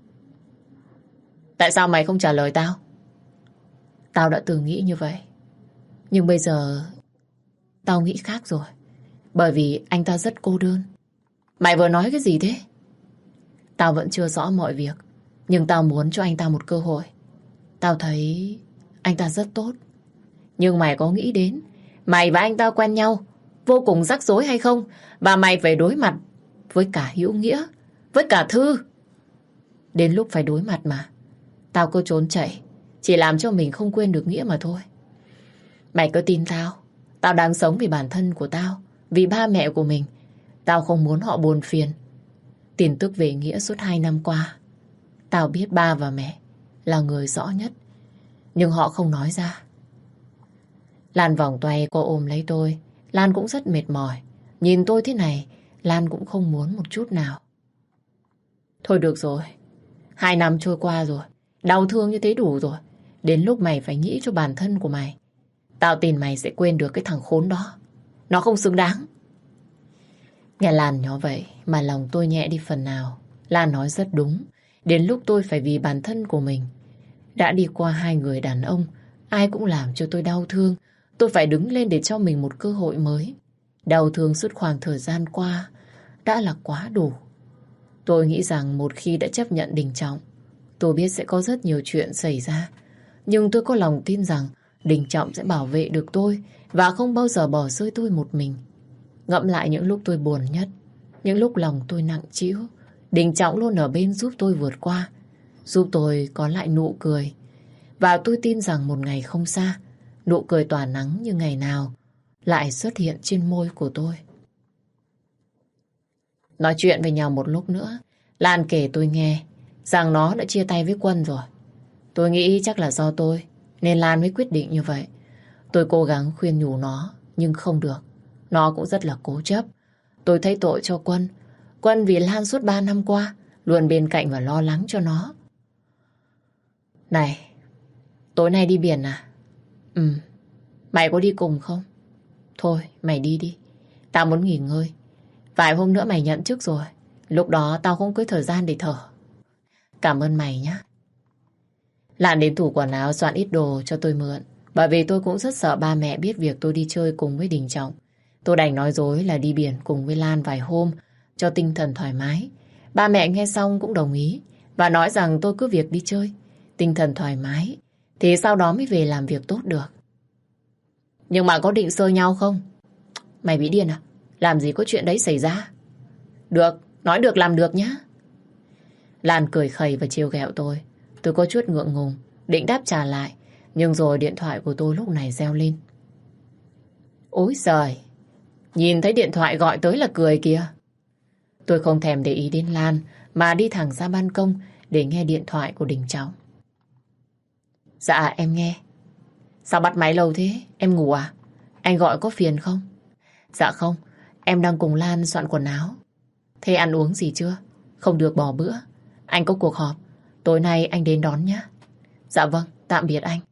Tại sao mày không trả lời tao? Tao đã từng nghĩ như vậy, nhưng bây giờ tao nghĩ khác rồi. Bởi vì anh ta rất cô đơn. Mày vừa nói cái gì thế? Tao vẫn chưa rõ mọi việc, nhưng tao muốn cho anh ta một cơ hội. Tao thấy anh ta rất tốt. Nhưng mày có nghĩ đến mày và anh ta quen nhau vô cùng rắc rối hay không? Và mày phải đối mặt với cả Hữu Nghĩa, với cả Thư. Đến lúc phải đối mặt mà tao cứ trốn chạy, chỉ làm cho mình không quên được Nghĩa mà thôi. Mày cứ tin tao, tao đang sống vì bản thân của tao, vì ba mẹ của mình. Tao không muốn họ buồn phiền. Tin tức về Nghĩa suốt hai năm qua, tao biết ba và mẹ là người rõ nhất, nhưng họ không nói ra. Lan vòng tay cô ôm lấy tôi. Lan cũng rất mệt mỏi. Nhìn tôi thế này, Lan cũng không muốn một chút nào. Thôi được rồi. Hai năm trôi qua rồi. Đau thương như thế đủ rồi. Đến lúc mày phải nghĩ cho bản thân của mày. Tao tin mày sẽ quên được cái thằng khốn đó. Nó không xứng đáng. Nghe Lan nói vậy mà lòng tôi nhẹ đi phần nào. Lan nói rất đúng. Đến lúc tôi phải vì bản thân của mình. Đã đi qua hai người đàn ông, ai cũng làm cho tôi đau thương. Tôi phải đứng lên để cho mình một cơ hội mới. Đau thương suốt khoảng thời gian qua đã là quá đủ. Tôi nghĩ rằng một khi đã chấp nhận Đình Trọng, tôi biết sẽ có rất nhiều chuyện xảy ra. Nhưng tôi có lòng tin rằng Đình Trọng sẽ bảo vệ được tôi và không bao giờ bỏ rơi tôi một mình. Ngẫm lại những lúc tôi buồn nhất, những lúc lòng tôi nặng trĩu, Đình Trọng luôn ở bên giúp tôi vượt qua, giúp tôi có lại nụ cười. Và tôi tin rằng một ngày không xa, nụ cười tỏa nắng như ngày nào lại xuất hiện trên môi của tôi. Nói chuyện với nhau một lúc nữa, Lan kể tôi nghe rằng nó đã chia tay với Quân rồi. Tôi nghĩ chắc là do tôi nên Lan mới quyết định như vậy. Tôi cố gắng khuyên nhủ nó nhưng không được. Nó cũng rất là cố chấp. Tôi thấy tội cho Quân. Quân vì Lan suốt ba năm qua luôn bên cạnh và lo lắng cho nó. Này, tối nay đi biển à? Ừ. Mày có đi cùng không? Thôi, mày đi đi. Tao muốn nghỉ ngơi. Vài hôm nữa mày nhận chức rồi. Lúc đó tao không có thời gian để thở. Cảm ơn mày nhé. Lan đến tủ quần áo soạn ít đồ cho tôi mượn. Bởi vì tôi cũng rất sợ ba mẹ biết việc tôi đi chơi cùng với Đình Trọng. Tôi đành nói dối là đi biển cùng với Lan vài hôm cho tinh thần thoải mái. Ba mẹ nghe xong cũng đồng ý và nói rằng tôi cứ việc đi chơi, tinh thần thoải mái thì sau đó mới về làm việc tốt được. Nhưng mà có định xơ nhau không? Mày bị điên à? Làm gì có chuyện đấy xảy ra? Được, nói được làm được nhá. Lan cười khẩy và trêu ghẹo tôi. Tôi có chút ngượng ngùng, định đáp trả lại. Nhưng rồi điện thoại của tôi lúc này reo lên. Ôi giời, nhìn thấy điện thoại gọi tới là cười kìa. Tôi không thèm để ý đến Lan mà đi thẳng ra ban công để nghe điện thoại của Đình Trọng. Dạ em nghe. Sao bắt máy lâu thế? Em ngủ à? Anh gọi có phiền không? Dạ không, em đang cùng Lan soạn quần áo. Thế ăn uống gì chưa? Không được bỏ bữa. Anh có cuộc họp, tối nay anh đến đón nhé. Dạ vâng, tạm biệt anh.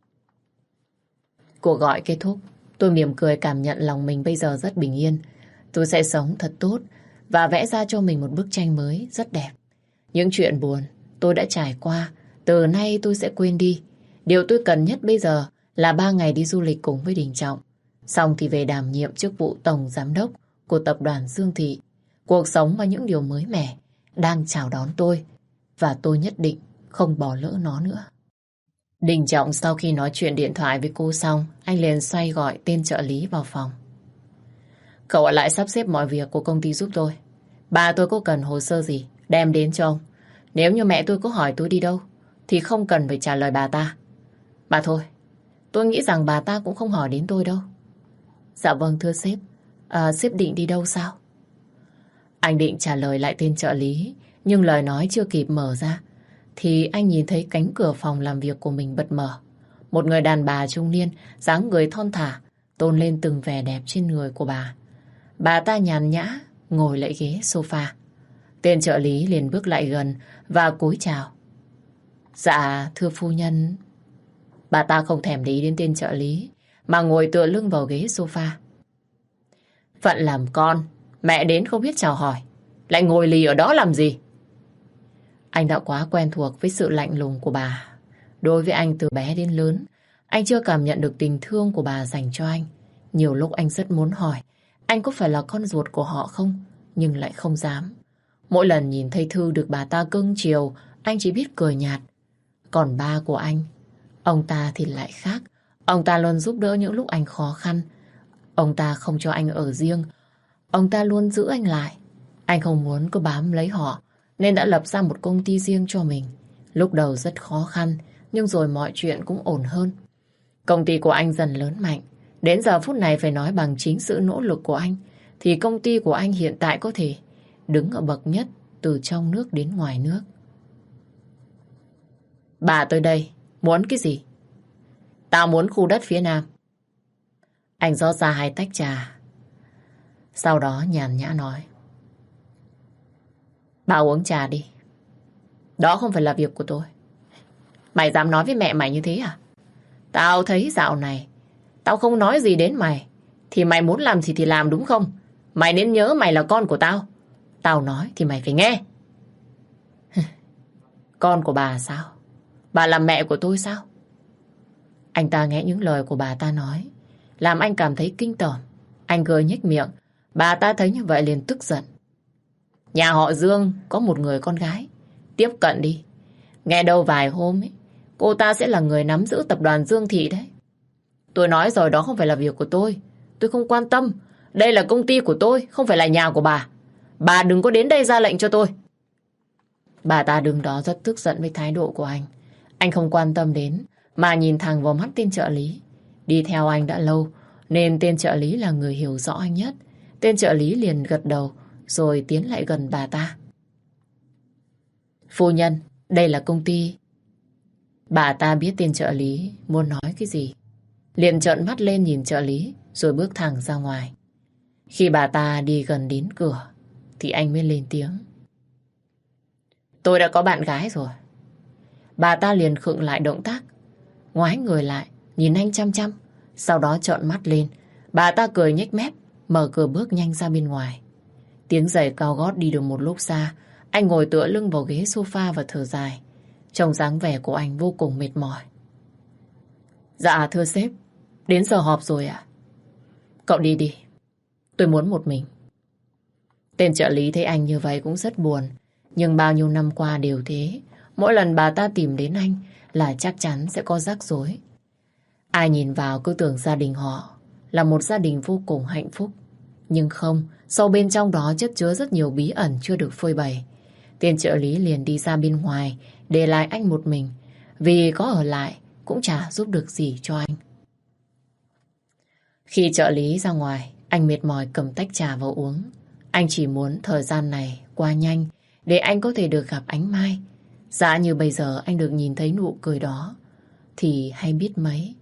Cuộc gọi kết thúc, tôi mỉm cười cảm nhận lòng mình bây giờ rất bình yên. Tôi sẽ sống thật tốt và vẽ ra cho mình một bức tranh mới rất đẹp. Những chuyện buồn tôi đã trải qua, từ nay tôi sẽ quên đi. Điều tôi cần nhất bây giờ là ba ngày đi du lịch cùng với Đình Trọng. Xong thì về đảm nhiệm chức vụ tổng giám đốc của tập đoàn Dương Thị. Cuộc sống và những điều mới mẻ đang chào đón tôi và tôi nhất định không bỏ lỡ nó nữa. Đình Trọng sau khi nói chuyện điện thoại với cô xong, anh liền xoay gọi tên trợ lý vào phòng. Cậu ở lại sắp xếp mọi việc của công ty giúp tôi. Bà tôi có cần hồ sơ gì, đem đến cho ông. Nếu như mẹ tôi có hỏi tôi đi đâu, thì không cần phải trả lời bà ta. Mà thôi, tôi nghĩ rằng bà ta cũng không hỏi đến tôi đâu. Dạ vâng thưa sếp. À, sếp định đi đâu sao? Anh định trả lời lại tên trợ lý, nhưng lời nói chưa kịp mở ra thì anh nhìn thấy cánh cửa phòng làm việc của mình bật mở. Một người đàn bà trung niên, dáng người thon thả, tôn lên từng vẻ đẹp trên người của bà. Bà ta nhàn nhã, ngồi lại ghế sofa. Tên trợ lý liền bước lại gần và cúi chào. Dạ, thưa phu nhân. Bà ta không thèm để ý đến tên trợ lý, mà ngồi tựa lưng vào ghế sofa. Phận làm con, mẹ đến không biết chào hỏi, lại ngồi lì ở đó làm gì? Anh đã quá quen thuộc với sự lạnh lùng của bà. Đối với anh từ bé đến lớn, anh chưa cảm nhận được tình thương của bà dành cho anh. Nhiều lúc anh rất muốn hỏi anh có phải là con ruột của họ không, nhưng lại không dám. Mỗi lần nhìn thấy Thư được bà ta cưng chiều, anh chỉ biết cười nhạt. Còn ba của anh, ông ta thì lại khác. Ông ta luôn giúp đỡ những lúc anh khó khăn. Ông ta không cho anh ở riêng. Ông ta luôn giữ anh lại. Anh không muốn cứ bám lấy họ, nên đã lập ra một công ty riêng cho mình. Lúc đầu rất khó khăn, nhưng rồi mọi chuyện cũng ổn hơn. Công ty của anh dần lớn mạnh. Đến giờ phút này phải nói bằng chính sự nỗ lực của anh, thì công ty của anh hiện tại có thể đứng ở bậc nhất từ trong nước đến ngoài nước. Bà tới đây, muốn cái gì? Tao muốn khu đất phía Nam. Anh rót ra hai tách trà. Sau đó nhàn nhã nói. Bà uống trà đi. Đó không phải là việc của tôi. Mày dám nói với mẹ mày như thế à? Tao thấy dạo này tao không nói gì đến mày, thì mày muốn làm gì thì làm, đúng không? Mày nên nhớ mày là con của tao. Tao nói thì mày phải nghe. Con của bà sao? Bà là mẹ của tôi sao? Anh ta nghe những lời của bà ta nói, làm anh cảm thấy kinh tởm. Anh cười nhếch miệng. Bà ta thấy như vậy liền tức giận. Nhà họ Dương có một người con gái. Tiếp cận đi. Nghe đâu vài hôm ấy, cô ta sẽ là người nắm giữ tập đoàn Dương Thị đấy. Tôi nói rồi, đó không phải là việc của tôi. Tôi không quan tâm. Đây là công ty của tôi, không phải là nhà của bà. Bà đừng có đến đây ra lệnh cho tôi. Bà ta đứng đó rất tức giận với thái độ của anh. Anh không quan tâm đến, mà nhìn thẳng vào mắt tên trợ lý. Đi theo anh đã lâu, nên tên trợ lý là người hiểu rõ anh nhất. Tên trợ lý liền gật đầu, rồi tiến lại gần bà ta. Phu nhân, đây là công ty. Bà ta biết tên trợ lý muốn nói cái gì, liền trợn mắt lên nhìn trợ lý, rồi bước thẳng ra ngoài. Khi bà ta đi gần đến cửa, thì anh mới lên tiếng. Tôi đã có bạn gái rồi. Bà ta liền khựng lại động tác, ngoái người lại, nhìn anh chăm chăm, sau đó trợn mắt lên. Bà ta cười nhếch mép, mở cửa bước nhanh ra bên ngoài. Tiếng giày cao gót đi được một lúc xa, anh ngồi tựa lưng vào ghế sofa và thở dài. Trông dáng vẻ của anh vô cùng mệt mỏi. Dạ thưa sếp, đến giờ họp rồi ạ. Cậu đi đi, tôi muốn một mình. Tên trợ lý thấy anh như vậy cũng rất buồn. Nhưng bao nhiêu năm qua đều thế. Mỗi lần bà ta tìm đến anh là chắc chắn sẽ có rắc rối. Ai nhìn vào cứ tưởng gia đình họ là một gia đình vô cùng hạnh phúc. Nhưng không, sâu bên trong đó chất chứa rất nhiều bí ẩn chưa được phơi bày. Tên trợ lý liền đi ra bên ngoài, để lại anh một mình. Vì có ở lại cũng chả giúp được gì cho anh. Khi trợ lý ra ngoài, anh mệt mỏi cầm tách trà vào uống. Anh chỉ muốn thời gian này qua nhanh để anh có thể được gặp Ánh Mai. Dạ như bây giờ anh được nhìn thấy nụ cười đó thì hay biết mấy.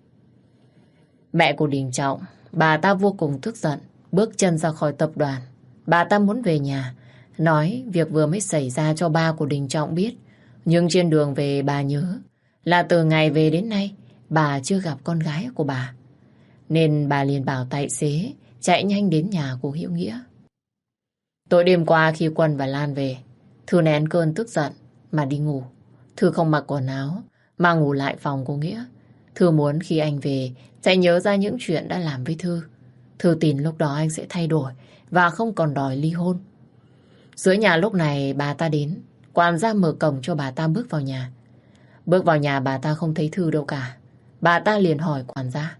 Mẹ của Đình Trọng, bà ta vô cùng tức giận, bước chân ra khỏi tập đoàn. Bà ta muốn về nhà, nói việc vừa mới xảy ra cho ba của Đình Trọng biết. Nhưng trên đường về bà nhớ là từ ngày về đến nay bà chưa gặp con gái của bà. Nên bà liền bảo tài xế chạy nhanh đến nhà của Hiễu Nghĩa. Tối đêm qua khi Quân và Lan về, Thư nén cơn tức giận mà đi ngủ. Thư không mặc quần áo mà ngủ lại phòng của Nghĩa. Thư muốn khi anh về sẽ nhớ ra những chuyện đã làm với Thư. Thư tin lúc đó anh sẽ thay đổi và không còn đòi ly hôn. Dưới nhà lúc này bà ta đến, quản gia mở cổng cho bà ta bước vào nhà. Bước vào nhà bà ta không thấy Thư đâu cả. Bà ta liền hỏi quản gia.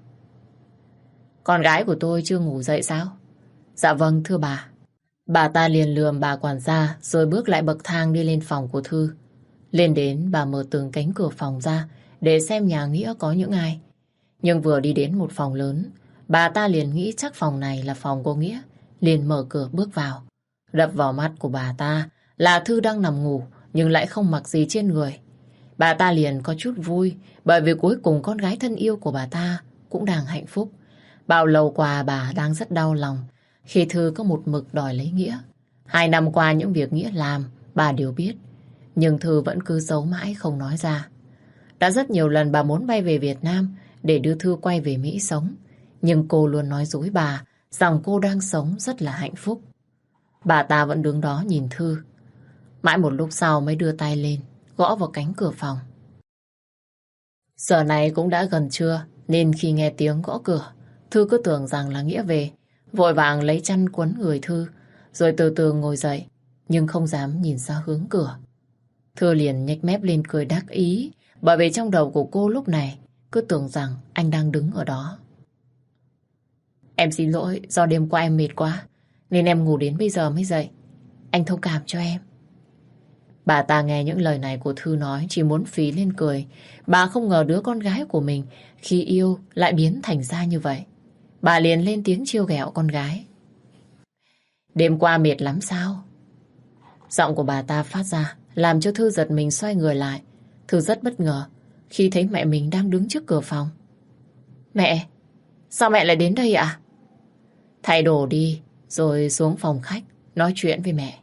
Con gái của tôi chưa ngủ dậy sao? Dạ vâng thưa bà. Bà ta liền lườm bà quản gia rồi bước lại bậc thang đi lên phòng của Thư. Lên đến bà mở từng cánh cửa phòng ra để xem nhà Nghĩa có những ai. Nhưng vừa đi đến một phòng lớn, bà ta liền nghĩ chắc phòng này là phòng của Nghĩa, liền mở cửa bước vào. Đập vào mắt của bà ta là Thư đang nằm ngủ nhưng lại không mặc gì trên người. Bà ta liền có chút vui bởi vì cuối cùng con gái thân yêu của bà ta cũng đang hạnh phúc. Bao lâu qua bà đang rất đau lòng khi Thư có một mực đòi lấy Nghĩa. Hai năm qua những việc Nghĩa làm bà đều biết, nhưng Thư vẫn cứ giấu mãi không nói ra. Đã rất nhiều lần bà muốn bay về Việt Nam để đưa Thư quay về Mỹ sống, nhưng cô luôn nói dối bà rằng cô đang sống rất là hạnh phúc. Bà ta vẫn đứng đó nhìn Thư. Mãi một lúc sau mới đưa tay lên gõ vào cánh cửa phòng. Giờ này cũng đã gần trưa, nên khi nghe tiếng gõ cửa, Thư cứ tưởng rằng là Nghĩa về, vội vàng lấy chăn quấn người Thư, rồi từ từ ngồi dậy, nhưng không dám nhìn ra hướng cửa. Thư liền nhếch mép lên cười đắc ý, bởi vì trong đầu của cô lúc này cứ tưởng rằng anh đang đứng ở đó. Em xin lỗi, do đêm qua em mệt quá, nên em ngủ đến bây giờ mới dậy. Anh thông cảm cho em. Bà ta nghe những lời này của Thư nói chỉ muốn phí lên cười. Bà không ngờ đứa con gái của mình khi yêu lại biến thành ra như vậy. Bà liền lên tiếng trêu ghẹo con gái. Đêm qua mệt lắm sao? Giọng của bà ta phát ra làm cho Thư giật mình xoay người lại. Thư rất bất ngờ khi thấy mẹ mình đang đứng trước cửa phòng. Mẹ, sao mẹ lại đến đây ạ? Thay đồ đi, rồi xuống phòng khách, nói chuyện với mẹ.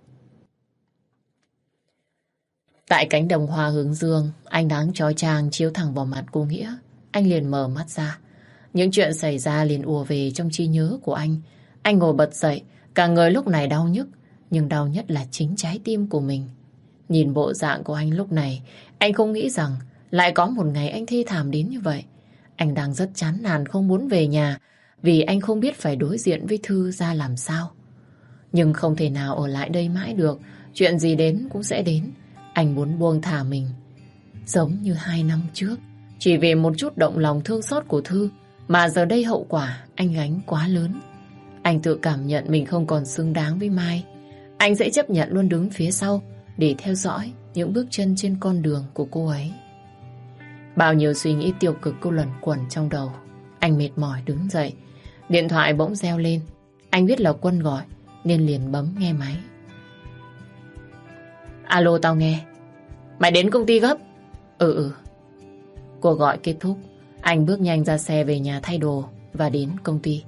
Tại cánh đồng hoa hướng dương, ánh nắng chói chang chiếu thẳng vào mặt cô Nghĩa. Anh liền mở mắt ra. Những chuyện xảy ra liền ùa về trong trí nhớ của anh. Anh ngồi bật dậy, cả người lúc này đau nhức, nhưng đau nhất là chính trái tim của mình. Nhìn bộ dạng của anh lúc này, anh không nghĩ rằng lại có một ngày anh thê thảm đến như vậy. Anh đang rất chán nản không muốn về nhà, vì anh không biết phải đối diện với Thư ra làm sao. Nhưng không thể nào ở lại đây mãi được, chuyện gì đến cũng sẽ đến. Anh muốn buông thả mình, giống như hai năm trước, chỉ vì một chút động lòng thương xót của Thư, mà giờ đây hậu quả anh gánh quá lớn. Anh tự cảm nhận mình không còn xứng đáng với Mai. Anh sẽ chấp nhận luôn đứng phía sau để theo dõi những bước chân trên con đường của cô ấy. Bao nhiêu suy nghĩ tiêu cực cứ luẩn quẩn trong đầu. Anh mệt mỏi đứng dậy. Điện thoại bỗng reo lên. Anh biết là Quân gọi nên liền bấm nghe máy. Alo, tao nghe. Mày đến công ty gấp? Ừ ừ. Cuộc gọi kết thúc, anh bước nhanh ra xe về nhà thay đồ và đến công ty.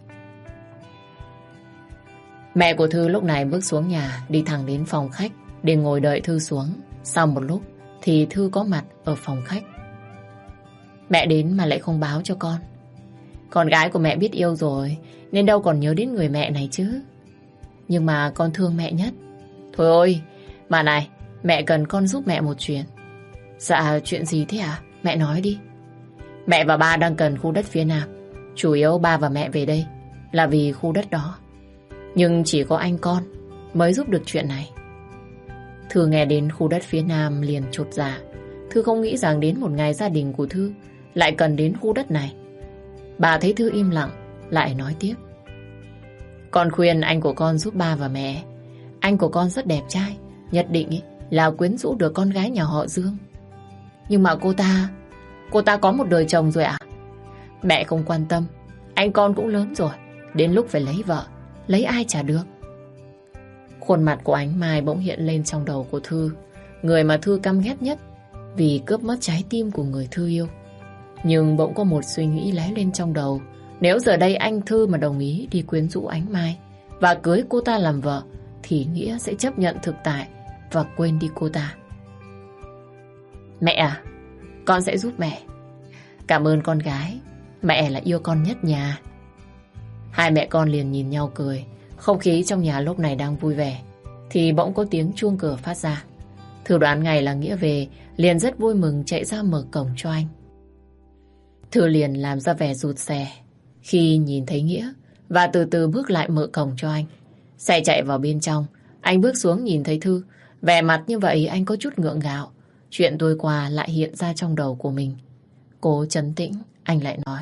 Mẹ của Thư lúc này bước xuống nhà, đi thẳng đến phòng khách để ngồi đợi Thư xuống. Sau một lúc thì Thư có mặt ở phòng khách. Mẹ đến mà lại không báo cho con. Con gái của mẹ biết yêu rồi, nên đâu còn nhớ đến người mẹ này chứ. Nhưng mà con thương mẹ nhất. Thôi ôi, mà này, mẹ cần con giúp mẹ một chuyện. Dạ, chuyện gì thế à? Mẹ nói đi. Mẹ và ba đang cần khu đất phía Nam. Chủ yếu ba và mẹ về đây là vì khu đất đó. Nhưng chỉ có anh con mới giúp được chuyện này. Thư nghe đến khu đất phía Nam liền chột dạ. Thư không nghĩ rằng đến một ngày gia đình của Thư lại cần đến khu đất này. Bà thấy Thư im lặng, lại nói tiếp. Con khuyên anh của con giúp ba và mẹ. Anh của con rất đẹp trai, nhất định ý, là quyến rũ được con gái nhà họ Dương. Nhưng mà cô ta Cô ta có một đời chồng rồi ạ. Mẹ không quan tâm. Anh con cũng lớn rồi, đến lúc phải lấy vợ. Lấy ai chả được. Khuôn mặt của Ánh Mai bỗng hiện lên trong đầu của Thư. Người mà Thư căm ghét nhất vì cướp mất trái tim của người Thư yêu. Nhưng bỗng có một suy nghĩ lóe lên trong đầu. Nếu giờ đây anh Thư mà đồng ý đi quyến rũ Ánh Mai và cưới cô ta làm vợ, thì Nghĩa sẽ chấp nhận thực tại và quên đi cô ta. Mẹ à, con sẽ giúp mẹ. Cảm ơn con gái. Mẹ là yêu con nhất nhà. Hai mẹ con liền nhìn nhau cười. Không khí trong nhà lúc này đang vui vẻ, thì bỗng có tiếng chuông cửa phát ra. Thư đoán ngay là Nghĩa về, liền rất vui mừng chạy ra mở cổng cho anh. Thư liền làm ra vẻ rụt rè khi nhìn thấy Nghĩa, và từ từ bước lại mở cổng cho anh. Xe chạy vào bên trong, anh bước xuống nhìn thấy Thư. Vẻ mặt như vậy anh có chút ngượng ngạo. Chuyện tối qua lại hiện ra trong đầu của mình. Cố trấn tĩnh, anh lại nói.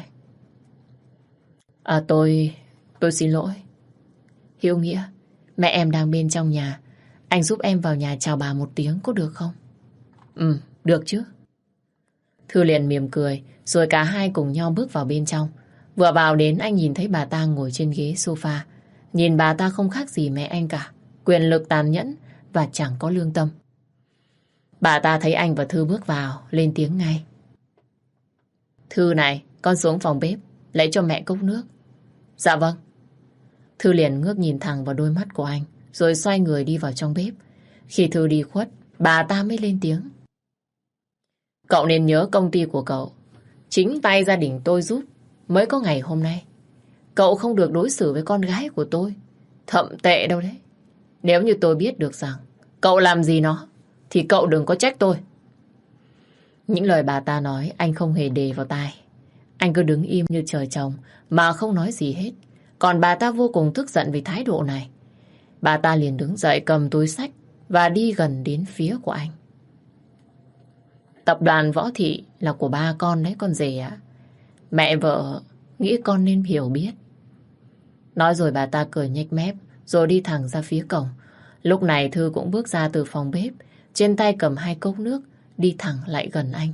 À tôi, tôi xin lỗi. Hiếu Nghĩa, mẹ em đang bên trong nhà. Anh giúp em vào nhà chào bà một tiếng có được không? Ừ, được chứ. Thư liền mỉm cười, rồi cả hai cùng nhau bước vào bên trong. Vừa vào đến anh nhìn thấy bà ta ngồi trên ghế sofa. Nhìn bà ta không khác gì mẹ anh cả. Quyền lực tàn nhẫn và chẳng có lương tâm. Bà ta thấy anh và Thư bước vào, lên tiếng ngay. Thư này, con xuống phòng bếp, lấy cho mẹ cốc nước. Dạ vâng. Thư liền ngước nhìn thẳng vào đôi mắt của anh, rồi xoay người đi vào trong bếp. Khi Thư đi khuất, bà ta mới lên tiếng. Cậu nên nhớ công ty của cậu. Chính tay gia đình tôi giúp mới có ngày hôm nay. Cậu không được đối xử với con gái của tôi thậm tệ đâu đấy. Nếu như tôi biết được rằng cậu làm gì nó, thì cậu đừng có trách tôi. Những lời bà ta nói anh không hề để vào tai. Anh cứ đứng im như trời trồng mà không nói gì hết. Còn bà ta vô cùng tức giận vì thái độ này. Bà ta liền đứng dậy cầm túi xách và đi gần đến phía của anh. Tập đoàn Võ Thị là của ba con đấy con rể ạ. Mẹ vợ nghĩ con nên hiểu biết. Nói rồi bà ta cười nhếch mép rồi đi thẳng ra phía cổng. Lúc này Thư cũng bước ra từ phòng bếp, trên tay cầm hai cốc nước, đi thẳng lại gần anh.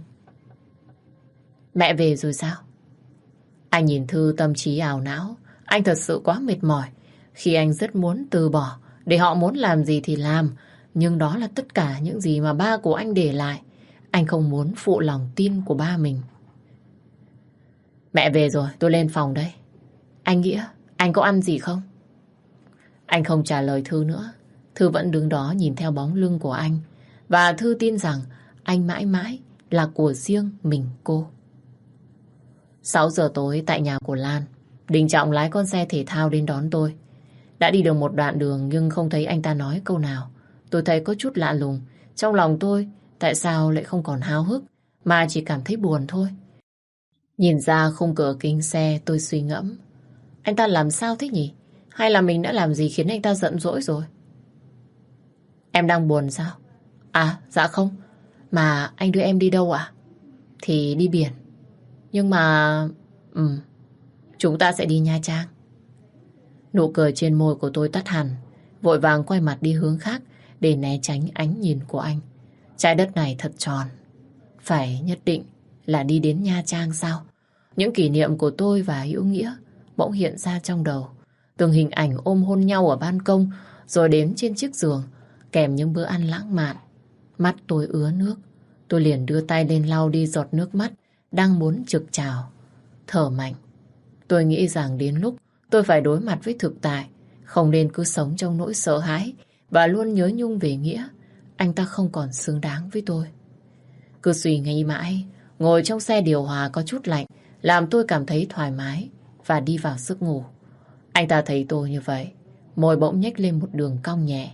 Mẹ về rồi sao? Anh nhìn Thư tâm trí ảo não. Anh thật sự quá mệt mỏi khi anh rất muốn từ bỏ để họ muốn làm gì thì làm. Nhưng đó là tất cả những gì mà ba của anh để lại. Anh không muốn phụ lòng tin của ba mình. Mẹ về rồi, tôi lên phòng đây. Anh Nghĩa, anh có ăn gì không? Anh không trả lời Thư nữa. Thư vẫn đứng đó nhìn theo bóng lưng của anh. Và Thư tin rằng anh mãi mãi là của riêng mình cô. sáu giờ tối tại nhà của Lan, Đình Trọng lái con xe thể thao đến đón tôi. Đã đi được một đoạn đường nhưng không thấy anh ta nói câu nào. Tôi thấy có chút lạ lùng. Trong lòng tôi, tại sao lại không còn háo hức, mà chỉ cảm thấy buồn thôi. Nhìn ra khung cửa kính xe, tôi suy ngẫm. Anh ta làm sao thế nhỉ? Hay là mình đã làm gì khiến anh ta giận dỗi rồi? Em đang buồn sao? À, dạ không. Mà anh đưa em đi đâu ạ? Thì đi biển. Nhưng mà... Ừ, chúng ta sẽ đi Nha Trang. Nụ cười trên môi của tôi tắt hẳn. Vội vàng quay mặt đi hướng khác để né tránh ánh nhìn của anh. Trái đất này thật tròn. Phải nhất định là đi đến Nha Trang sao? Những kỷ niệm của tôi và Hữu Nghĩa bỗng hiện ra trong đầu. Từng hình ảnh ôm hôn nhau ở ban công, rồi đến trên chiếc giường, kèm những bữa ăn lãng mạn. Mắt tôi ứa nước. Tôi liền đưa tay lên lau đi giọt nước mắt đang muốn trực trào. Thở mạnh. Tôi nghĩ rằng đến lúc tôi phải đối mặt với thực tại, không nên cứ sống trong nỗi sợ hãi và luôn nhớ nhung về Nghĩa. Anh ta không còn xứng đáng với tôi. Cứ suy nghĩ mãi, ngồi trong xe điều hòa có chút lạnh, làm tôi cảm thấy thoải mái và đi vào giấc ngủ. Anh ta thấy tôi như vậy, môi bỗng nhếch lên một đường cong nhẹ.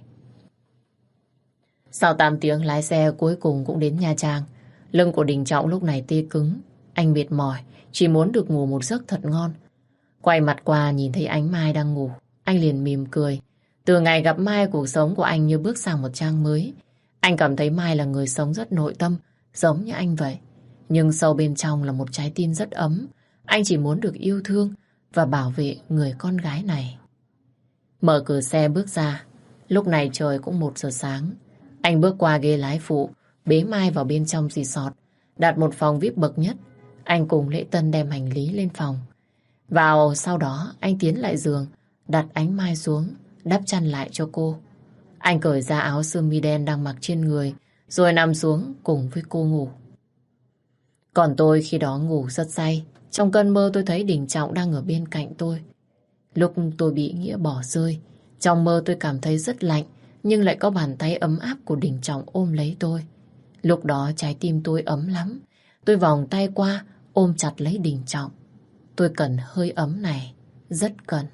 Sau tám tiếng lái xe cuối cùng cũng đến Nha Trang. Lưng của Đình Trọng lúc này tê cứng. Anh mệt mỏi, chỉ muốn được ngủ một giấc thật ngon. Quay mặt qua nhìn thấy Ánh Mai đang ngủ, anh liền mỉm cười. Từ ngày gặp Mai, cuộc sống của anh như bước sang một trang mới. Anh cảm thấy Mai là người sống rất nội tâm, giống như anh vậy. Nhưng sâu bên trong là một trái tim rất ấm. Anh chỉ muốn được yêu thương và bảo vệ người con gái này. Mở cửa xe bước ra. Lúc này trời cũng một giờ sáng. Anh bước qua ghế lái phụ, bế Mai vào bên trong resort, đặt một phòng vi ai pi bậc nhất. Anh cùng Lễ Tân đem hành lý lên phòng. Vào sau đó anh tiến lại giường, đặt Ánh Mai xuống, đắp chăn lại cho cô. Anh cởi ra áo sơ mi đen đang mặc trên người, rồi nằm xuống cùng với cô ngủ. Còn tôi khi đó ngủ rất say. Trong cơn mơ tôi thấy Đình Trọng đang ở bên cạnh tôi. Lúc tôi bị Nghĩa bỏ rơi, trong mơ tôi cảm thấy rất lạnh, nhưng lại có bàn tay ấm áp của Đình Trọng ôm lấy tôi. Lúc đó trái tim tôi ấm lắm. Tôi vòng tay qua, ôm chặt lấy Đình Trọng. Tôi cần hơi ấm này, rất cần.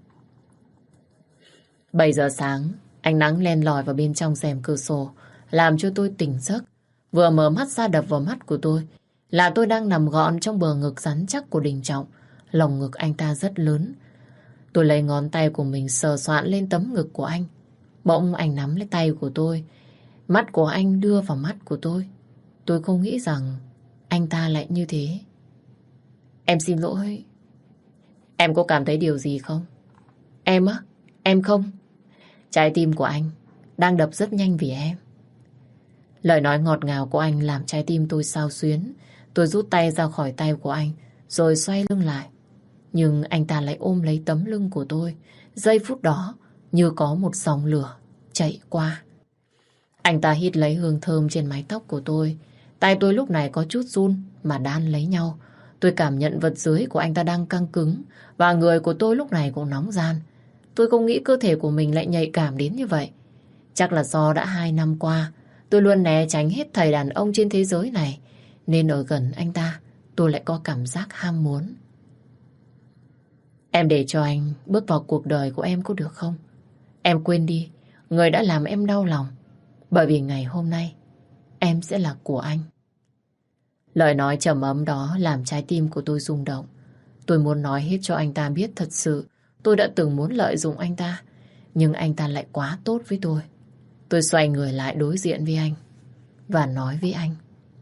bảy giờ sáng, ánh nắng len lỏi vào bên trong rèm cửa sổ, làm cho tôi tỉnh giấc. Vừa mở mắt ra đập vào mắt của tôi là tôi đang nằm gọn trong bờ ngực rắn chắc của Đình Trọng. Lồng ngực anh ta rất lớn. Tôi lấy ngón tay của mình sờ soạn lên tấm ngực của anh. Bỗng anh nắm lấy tay của tôi. Mắt của anh đưa vào mắt của tôi. Tôi không nghĩ rằng anh ta lại như thế. Em xin lỗi. Em có cảm thấy điều gì không? Em á? Em không. Trái tim của anh đang đập rất nhanh vì em. Lời nói ngọt ngào của anh làm trái tim tôi xao xuyến. Tôi rút tay ra khỏi tay của anh, rồi xoay lưng lại. Nhưng anh ta lại ôm lấy tấm lưng của tôi. Giây phút đó như có một dòng lửa chạy qua. Anh ta hít lấy hương thơm trên mái tóc của tôi. Tay tôi lúc này có chút run mà đan lấy nhau. Tôi cảm nhận vật dưới của anh ta đang căng cứng, và người của tôi lúc này cũng nóng ran. Tôi không nghĩ cơ thể của mình lại nhạy cảm đến như vậy. Chắc là do đã hai năm qua tôi luôn né tránh hết thầy đàn ông trên thế giới này, nên ở gần anh ta tôi lại có cảm giác ham muốn. Em để cho anh bước vào cuộc đời của em có được không? Em quên đi người đã làm em đau lòng, bởi vì ngày hôm nay em sẽ là của anh. Lời nói trầm ấm đó làm trái tim của tôi rung động. Tôi muốn nói hết cho anh ta biết thật sự tôi đã từng muốn lợi dụng anh ta, nhưng anh ta lại quá tốt với tôi. Tôi xoay người lại đối diện với anh và nói với anh: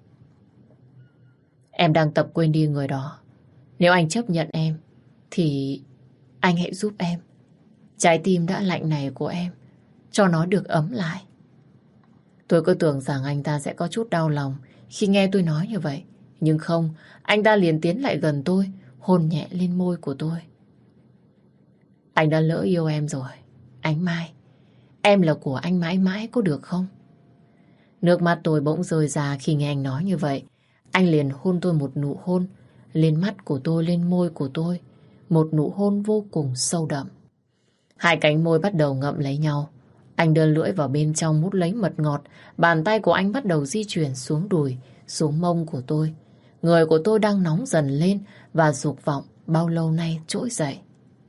Em đang tập quên đi người đó. Nếu anh chấp nhận em thì anh hãy giúp em. Trái tim đã lạnh này của em, cho nó được ấm lại. Tôi cứ tưởng rằng anh ta sẽ có chút đau lòng khi nghe tôi nói như vậy. Nhưng không, anh ta liền tiến lại gần tôi, hôn nhẹ lên môi của tôi. Anh đã lỡ yêu em rồi, Ánh Mai. Em là của anh mãi mãi có được không? Nước mắt tôi bỗng rơi ra khi nghe anh nói như vậy. Anh liền hôn tôi một nụ hôn lên mắt của tôi, lên môi của tôi. một nụ hôn vô cùng sâu đậm. Hai cánh môi bắt đầu ngậm lấy nhau. Anh đưa lưỡi vào bên trong mút lấy mật ngọt. Bàn tay của anh bắt đầu di chuyển xuống đùi, xuống mông của tôi. Người của tôi đang nóng dần lên và dục vọng bao lâu nay trỗi dậy.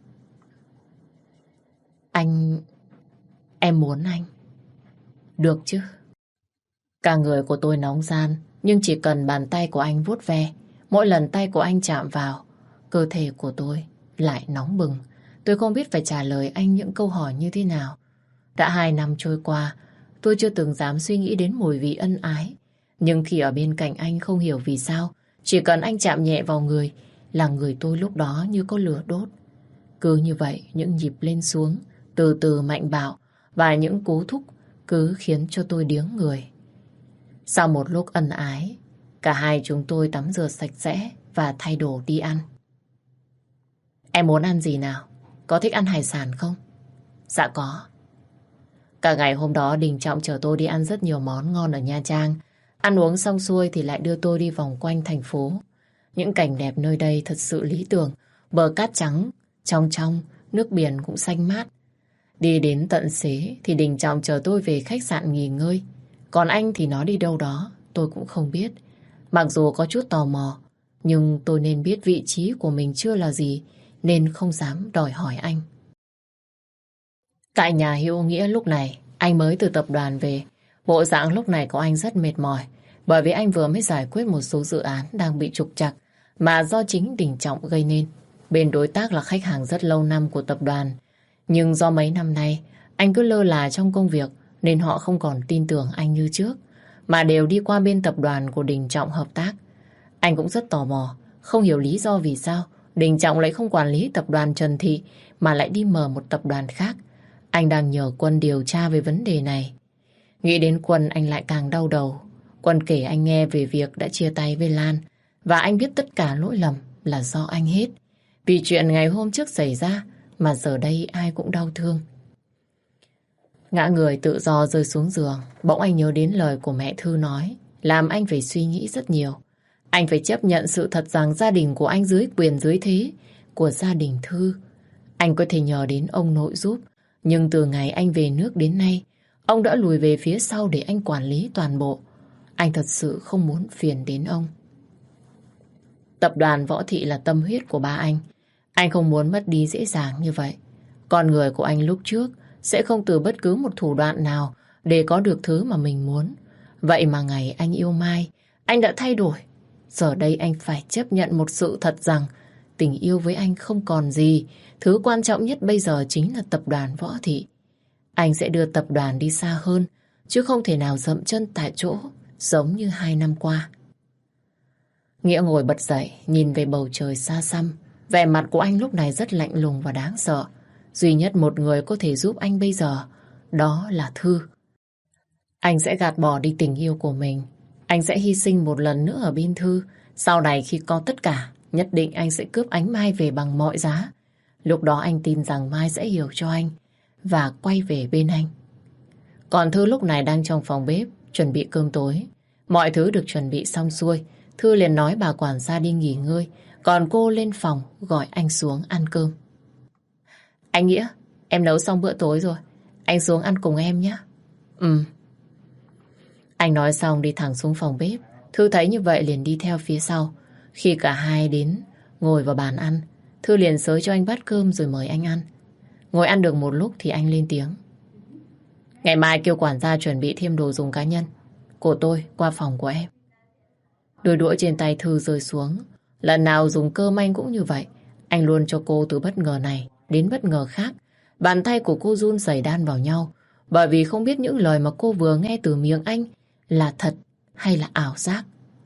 Anh... Em muốn anh. Được chứ? Cả người của tôi nóng ran, nhưng chỉ cần bàn tay của anh vuốt ve, mỗi lần tay của anh chạm vào, cơ thể của tôi lại nóng bừng. Tôi không biết phải trả lời anh những câu hỏi như thế nào. Đã hai năm trôi qua, tôi chưa từng dám suy nghĩ đến mùi vị ân ái. Nhưng khi ở bên cạnh anh không hiểu vì sao, chỉ cần anh chạm nhẹ vào người là người tôi lúc đó như có lửa đốt. Cứ như vậy, những nhịp lên xuống, từ từ mạnh bạo và những cú thúc cứ khiến cho tôi điếng người. Sau một lúc ân ái, cả hai chúng tôi tắm rửa sạch sẽ và thay đồ đi ăn. Em muốn ăn gì nào? Có thích ăn hải sản không? Dạ có. Cả ngày hôm đó Đình Trọng chở tôi đi ăn rất nhiều món ngon ở Nha Trang. Ăn uống xong xuôi thì lại đưa tôi đi vòng quanh thành phố. Những cảnh đẹp nơi đây thật sự lý tưởng. Bờ cát trắng, trong trong, nước biển cũng xanh mát. Đi đến tận xế thì Đình Trọng chở tôi về khách sạn nghỉ ngơi. Còn anh thì nó đi đâu đó, tôi cũng không biết. Mặc dù có chút tò mò, nhưng tôi nên biết vị trí của mình chưa là gì, nên không dám đòi hỏi anh. Tại nhà Hữu Nghĩa lúc này, anh mới từ tập đoàn về. Bộ dạng lúc này của anh rất mệt mỏi, bởi vì anh vừa mới giải quyết một số dự án đang bị trục trặc, mà do chính Đình Trọng gây nên. Bên đối tác là khách hàng rất lâu năm của tập đoàn. Nhưng do mấy năm nay, anh cứ lơ là trong công việc, nên họ không còn tin tưởng anh như trước, mà đều đi qua bên tập đoàn của Đình Trọng hợp tác. Anh cũng rất tò mò, không hiểu lý do vì sao Đình Trọng lại không quản lý tập đoàn Trần Thị, mà lại đi mở một tập đoàn khác. Anh đang nhờ Quân điều tra về vấn đề này. Nghĩ đến Quân anh lại càng đau đầu. Quân kể anh nghe về việc đã chia tay với Lan, và anh biết tất cả lỗi lầm là do anh hết. Vì chuyện ngày hôm trước xảy ra mà giờ đây ai cũng đau thương. Ngã người tự do rơi xuống giường, bỗng anh nhớ đến lời của mẹ Thư nói, làm anh phải suy nghĩ rất nhiều. Anh phải chấp nhận sự thật rằng gia đình của anh dưới quyền dưới thế của gia đình Thư. Anh có thể nhờ đến ông nội giúp, nhưng từ ngày anh về nước đến nay, ông đã lùi về phía sau để anh quản lý toàn bộ. Anh thật sự không muốn phiền đến ông. Tập đoàn Võ Thị là tâm huyết của ba anh. Anh không muốn mất đi dễ dàng như vậy. Con người của anh lúc trước sẽ không từ bất cứ một thủ đoạn nào để có được thứ mà mình muốn. Vậy mà ngày anh yêu Mai, anh đã thay đổi. Giờ đây anh phải chấp nhận một sự thật rằng tình yêu với anh không còn gì. Thứ quan trọng nhất bây giờ chính là tập đoàn Võ Thị. Anh sẽ đưa tập đoàn đi xa hơn, chứ không thể nào dậm chân tại chỗ giống như hai năm qua. Nghĩa ngồi bật dậy, nhìn về bầu trời xa xăm. Vẻ mặt của anh lúc này rất lạnh lùng và đáng sợ. Duy nhất một người có thể giúp anh bây giờ, đó là Thư. Anh sẽ gạt bỏ đi tình yêu của mình. Anh sẽ hy sinh một lần nữa ở bên Thư. Sau này khi có tất cả, nhất định anh sẽ cướp ánh Mai về bằng mọi giá. Lúc đó anh tin rằng Mai sẽ hiểu cho anh và quay về bên anh. Còn Thư lúc này đang trong phòng bếp chuẩn bị cơm tối. Mọi thứ được chuẩn bị xong xuôi, Thư liền nói bà quản gia đi nghỉ ngơi, còn cô lên phòng gọi anh xuống ăn cơm. Anh Nghĩa, em nấu xong bữa tối rồi, anh xuống ăn cùng em nhé. Ừ. Anh nói xong đi thẳng xuống phòng bếp. Thư thấy như vậy liền đi theo phía sau. Khi cả hai đến ngồi vào bàn ăn, Thư liền xới cho anh bát cơm rồi mời anh ăn. Ngồi ăn được một lúc thì anh lên tiếng. Ngày mai kêu quản gia chuẩn bị thêm đồ dùng cá nhân của tôi qua phòng của em. Đôi đũa trên tay Thư rơi xuống. Lần nào dùng cơm anh cũng như vậy. Anh luôn cho cô từ bất ngờ này đến bất ngờ khác. Bàn tay của cô run rẩy đan vào nhau, bởi vì không biết những lời mà cô vừa nghe từ miệng anh là thật hay là ảo giác.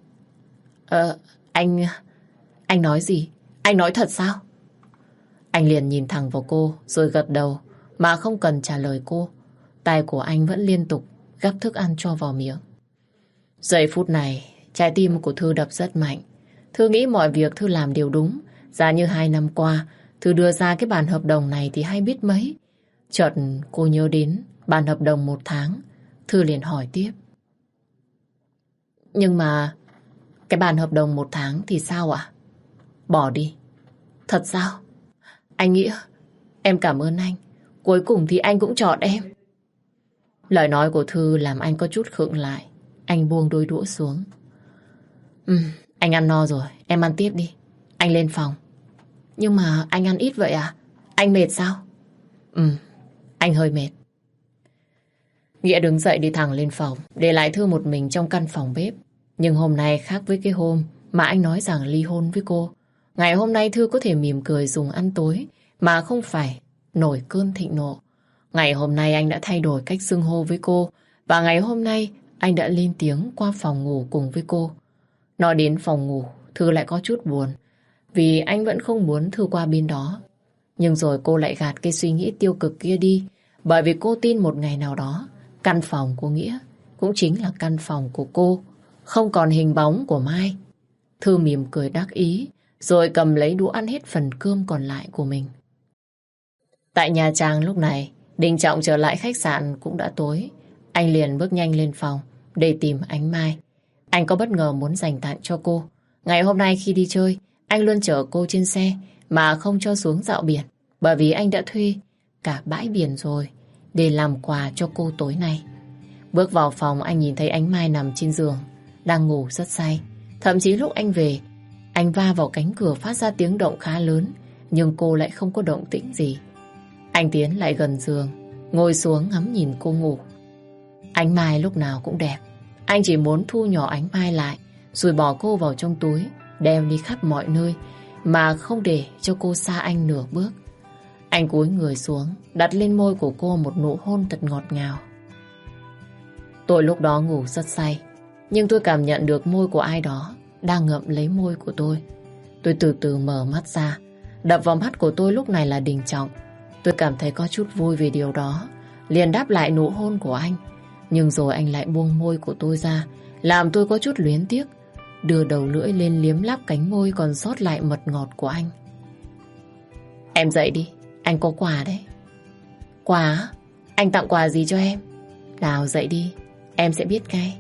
Ờ, anh... Anh nói gì? Anh nói thật sao? Anh liền nhìn thẳng vào cô rồi gật đầu mà không cần trả lời cô. Tay của anh vẫn liên tục gắp thức ăn cho vào miệng. Giây phút này, trái tim của Thư đập rất mạnh. Thư nghĩ mọi việc Thư làm đều đúng. Giá như hai năm qua, Thư đưa ra cái bản hợp đồng này thì hay biết mấy. Chợt cô nhớ đến bản hợp đồng một tháng. Thư liền hỏi tiếp. Nhưng mà cái bản hợp đồng một tháng thì sao ạ? Bỏ đi. Thật sao? Anh Nghĩa, em cảm ơn anh. Cuối cùng thì anh cũng chọn em. Lời nói của Thư làm anh có chút khựng lại. Anh buông đôi đũa xuống. Ừ, anh ăn no rồi, em ăn tiếp đi. Anh lên phòng. Nhưng mà anh ăn ít vậy à? Anh mệt sao? Ừ, anh hơi mệt. Nghĩa đứng dậy đi thẳng lên phòng, để lại Thư một mình trong căn phòng bếp. Nhưng hôm nay khác với cái hôm mà anh nói rằng ly hôn với cô. Ngày hôm nay Thư có thể mỉm cười dùng ăn tối mà không phải nổi cơn thịnh nộ. Ngày hôm nay anh đã thay đổi cách xưng hô với cô, và ngày hôm nay anh đã lên tiếng qua phòng ngủ cùng với cô. Nói đến phòng ngủ, Thư lại có chút buồn, vì anh vẫn không muốn Thư qua bên đó. Nhưng rồi cô lại gạt cái suy nghĩ tiêu cực kia đi, bởi vì cô tin một ngày nào đó căn phòng của Nghĩa cũng chính là căn phòng của cô, không còn hình bóng của Mai. Thư mỉm cười đắc ý, rồi cầm lấy đũa ăn hết phần cơm còn lại của mình. Tại Nha Trang lúc này, Đình Trọng trở lại khách sạn cũng đã tối. Anh liền bước nhanh lên phòng để tìm Ánh Mai. Anh có bất ngờ muốn dành tặng cho cô. Ngày hôm nay khi đi chơi, anh luôn chở cô trên xe mà không cho xuống dạo biển, bởi vì anh đã thuê cả bãi biển rồi để làm quà cho cô tối nay. Bước vào phòng, anh nhìn thấy Ánh Mai nằm trên giường, đang ngủ rất say. Thậm chí lúc anh về, anh va vào cánh cửa phát ra tiếng động khá lớn, nhưng cô lại không có động tĩnh gì. Anh tiến lại gần giường, ngồi xuống ngắm nhìn cô ngủ. Ánh Mai lúc nào cũng đẹp. Anh chỉ muốn thu nhỏ Ánh Mai lại, rồi bỏ cô vào trong túi, đem đi khắp mọi nơi, mà không để cho cô xa anh nửa bước. Anh cúi người xuống, đặt lên môi của cô một nụ hôn thật ngọt ngào. Tôi lúc đó ngủ rất say, nhưng tôi cảm nhận được môi của ai đó đang ngậm lấy môi của tôi. Tôi từ từ mở mắt ra. Đập vào mắt của tôi lúc này là Đình Trọng. Tôi cảm thấy có chút vui vì điều đó, liền đáp lại nụ hôn của anh. Nhưng rồi anh lại buông môi của tôi ra, làm tôi có chút luyến tiếc, đưa đầu lưỡi lên liếm láp cánh môi còn sót lại mật ngọt của anh. Em dậy đi, anh có quà đấy. Quà á? Anh tặng quà gì cho em? Nào dậy đi, em sẽ biết ngay.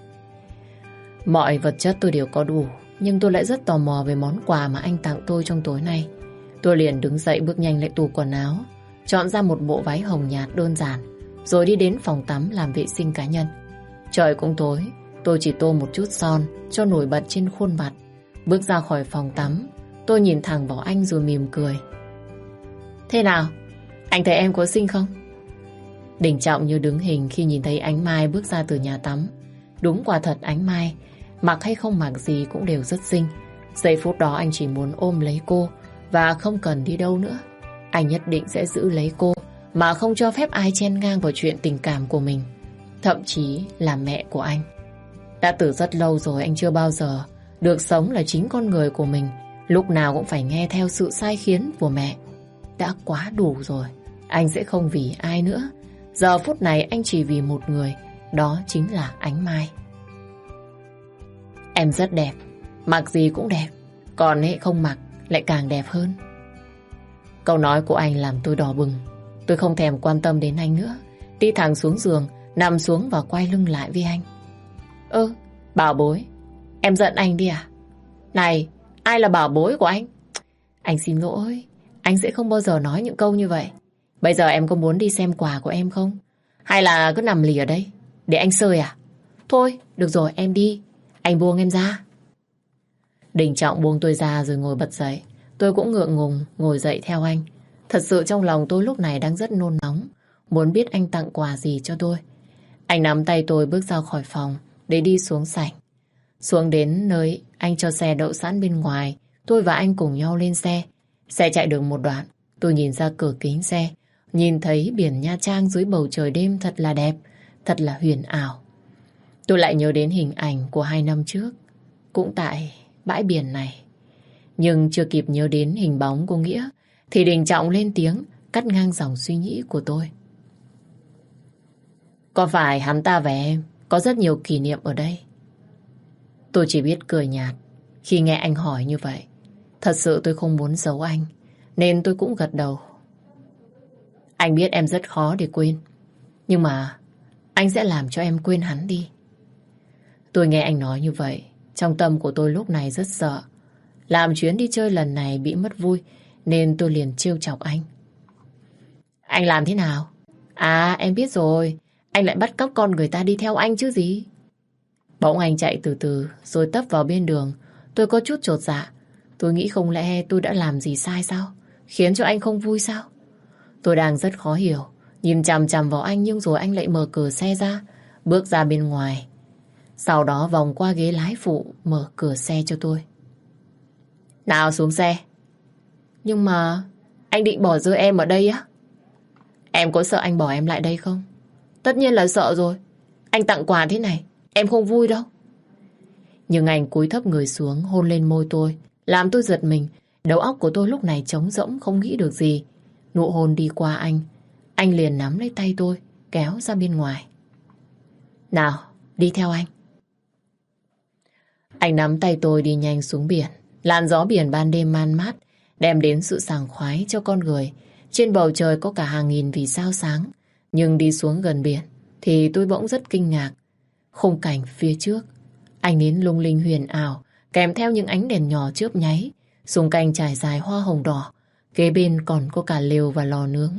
Mọi vật chất tôi đều có đủ, nhưng tôi lại rất tò mò về món quà mà anh tặng tôi trong tối nay. Tôi liền đứng dậy bước nhanh lại tủ quần áo, chọn ra một bộ váy hồng nhạt đơn giản, rồi đi đến phòng tắm làm vệ sinh cá nhân. Trời cũng tối, tôi chỉ tô một chút son cho nổi bật trên khuôn mặt. Bước ra khỏi phòng tắm, tôi nhìn thẳng vào anh rồi mỉm cười. Thế nào? Anh thấy em có xinh không? Đình Trọng như đứng hình khi nhìn thấy Ánh Mai bước ra từ nhà tắm. Đúng quả thật, Ánh Mai mặc hay không mặc gì cũng đều rất xinh. Giây phút đó anh chỉ muốn ôm lấy cô và không cần đi đâu nữa. Anh nhất định sẽ giữ lấy cô mà không cho phép ai chen ngang vào chuyện tình cảm của mình, thậm chí là mẹ của anh. Đã từ rất lâu rồi anh chưa bao giờ được sống là chính con người của mình, lúc nào cũng phải nghe theo sự sai khiến của mẹ. Đã quá đủ rồi. Anh sẽ không vì ai nữa. Giờ phút này anh chỉ vì một người, đó chính là Ánh Mai. Em rất đẹp, mặc gì cũng đẹp, còn hệ không mặc lại càng đẹp hơn. Câu nói của anh làm tôi đỏ bừng. Tôi không thèm quan tâm đến anh nữa, đi thẳng xuống giường, nằm xuống và quay lưng lại với anh. Ơ, bảo bối, em giận anh đi à? Này, ai là bảo bối của anh? Anh xin lỗi, anh sẽ không bao giờ nói những câu như vậy. Bây giờ em có muốn đi xem quà của em không? Hay là cứ nằm lì ở đây để anh sơi à? Thôi, được rồi, em đi. Anh buông em ra. Đình Trọng buông tôi ra rồi ngồi bật dậy. Tôi cũng ngượng ngùng ngồi dậy theo anh. Thật sự trong lòng tôi lúc này đang rất nôn nóng, muốn biết anh tặng quà gì cho tôi. Anh nắm tay tôi bước ra khỏi phòng để đi xuống sảnh. Xuống đến nơi anh cho xe đậu sẵn bên ngoài, tôi và anh cùng nhau lên xe. Xe chạy được một đoạn, tôi nhìn ra cửa kính xe, nhìn thấy biển Nha Trang dưới bầu trời đêm thật là đẹp, thật là huyền ảo. Tôi lại nhớ đến hình ảnh của hai năm trước, cũng tại bãi biển này. Nhưng chưa kịp nhớ đến hình bóng của Nghĩa, thì Đình Trọng lên tiếng cắt ngang dòng suy nghĩ của tôi. Có phải hắn ta và em có rất nhiều kỷ niệm ở đây? Tôi chỉ biết cười nhạt khi nghe anh hỏi như vậy. Thật sự tôi không muốn giấu anh, nên tôi cũng gật đầu. Anh biết em rất khó để quên, nhưng mà anh sẽ làm cho em quên hắn đi. Tôi nghe anh nói như vậy, trong tâm của tôi lúc này rất sợ. Làm chuyến đi chơi lần này bị mất vui, nên tôi liền trêu chọc anh. Anh làm thế nào? À, em biết rồi. Anh lại bắt cóc con người ta đi theo anh chứ gì. Bỗng anh chạy từ từ rồi tấp vào bên đường. Tôi có chút chột dạ. Tôi nghĩ không lẽ tôi đã làm gì sai sao? Khiến cho anh không vui sao? Tôi đang rất khó hiểu. Nhìn chằm chằm vào anh nhưng rồi anh lại mở cửa xe ra, bước ra bên ngoài. Sau đó vòng qua ghế lái phụ, mở cửa xe cho tôi. Nào xuống xe. Nhưng mà anh định bỏ rơi em ở đây á? Em có sợ anh bỏ em lại đây không? Tất nhiên là sợ rồi. Anh tặng quà thế này, em không vui đâu. Nhưng anh cúi thấp người xuống hôn lên môi tôi, làm tôi giật mình. Đầu óc của tôi lúc này trống rỗng, không nghĩ được gì. Nụ hôn đi qua anh, anh liền nắm lấy tay tôi, kéo ra bên ngoài. Nào, đi theo anh. Anh nắm tay tôi đi nhanh xuống biển. Làn gió biển ban đêm man mát đem đến sự sảng khoái cho con người. Trên bầu trời có cả hàng nghìn vì sao sáng. Nhưng đi xuống gần biển thì tôi bỗng rất kinh ngạc. Khung cảnh phía trước, ánh nến lung linh huyền ảo, kèm theo những ánh đèn nhỏ chớp nháy. Xung quanh trải dài hoa hồng đỏ, kế bên còn có cả lều và lò nướng.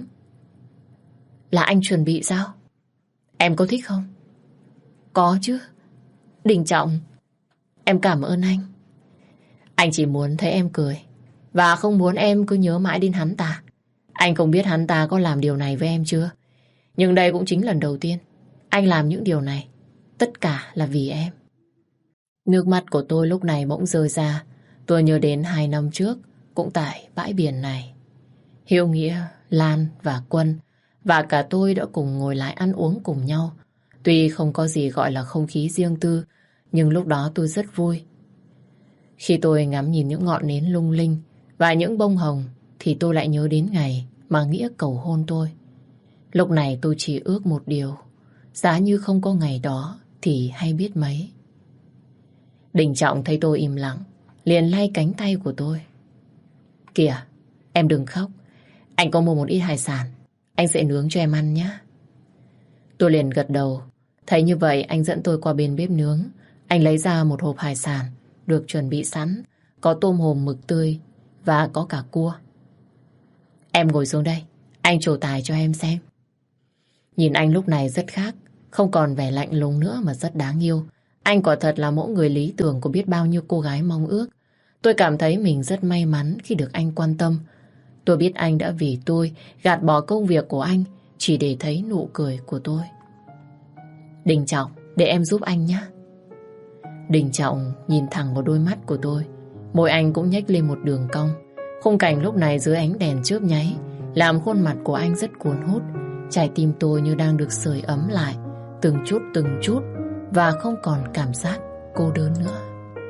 Là anh chuẩn bị sao? Em có thích không? Có chứ. Đình Trọng, em cảm ơn anh. Anh chỉ muốn thấy em cười, và không muốn em cứ nhớ mãi đến hắn ta. Anh không biết hắn ta có làm điều này với em chưa, nhưng đây cũng chính lần đầu tiên anh làm những điều này. Tất cả là vì em. Nước mắt của tôi lúc này bỗng rơi ra. Tôi nhớ đến hai năm trước, cũng tại bãi biển này. Hiếu Nghĩa, Lan và Quân và cả tôi đã cùng ngồi lại ăn uống cùng nhau. Tuy không có gì gọi là không khí riêng tư, nhưng lúc đó tôi rất vui. Khi tôi ngắm nhìn những ngọn nến lung linh và những bông hồng, thì tôi lại nhớ đến ngày mà Nghĩa cầu hôn tôi. Lúc này tôi chỉ ước một điều, giá như không có ngày đó thì hay biết mấy. Đình Trọng thấy tôi im lặng, liền lay cánh tay của tôi. Kìa, em đừng khóc. Anh có mua một ít hải sản, anh sẽ nướng cho em ăn nhé. Tôi liền gật đầu. Thấy như vậy anh dẫn tôi qua bên bếp nướng. Anh lấy ra một hộp hải sản được chuẩn bị sẵn, có tôm hùm mực tươi và có cả cua. Em ngồi xuống đây, anh trổ tài cho em xem. Nhìn anh lúc này rất khác, không còn vẻ lạnh lùng nữa mà rất đáng yêu. Anh quả thật là mẫu người lý tưởng của biết bao nhiêu cô gái mong ước. Tôi cảm thấy mình rất may mắn khi được anh quan tâm. Tôi biết anh đã vì tôi gạt bỏ công việc của anh chỉ để thấy nụ cười của tôi. Đình Trọng, để em giúp anh nhé. Đình Trọng nhìn thẳng vào đôi mắt của tôi. Môi anh cũng nhếch lên một đường cong. Khung cảnh lúc này dưới ánh đèn chớp nháy làm khuôn mặt của anh rất cuốn hút. Trái tim tôi như đang được sưởi ấm lại, từng chút từng chút, và không còn cảm giác cô đơn nữa.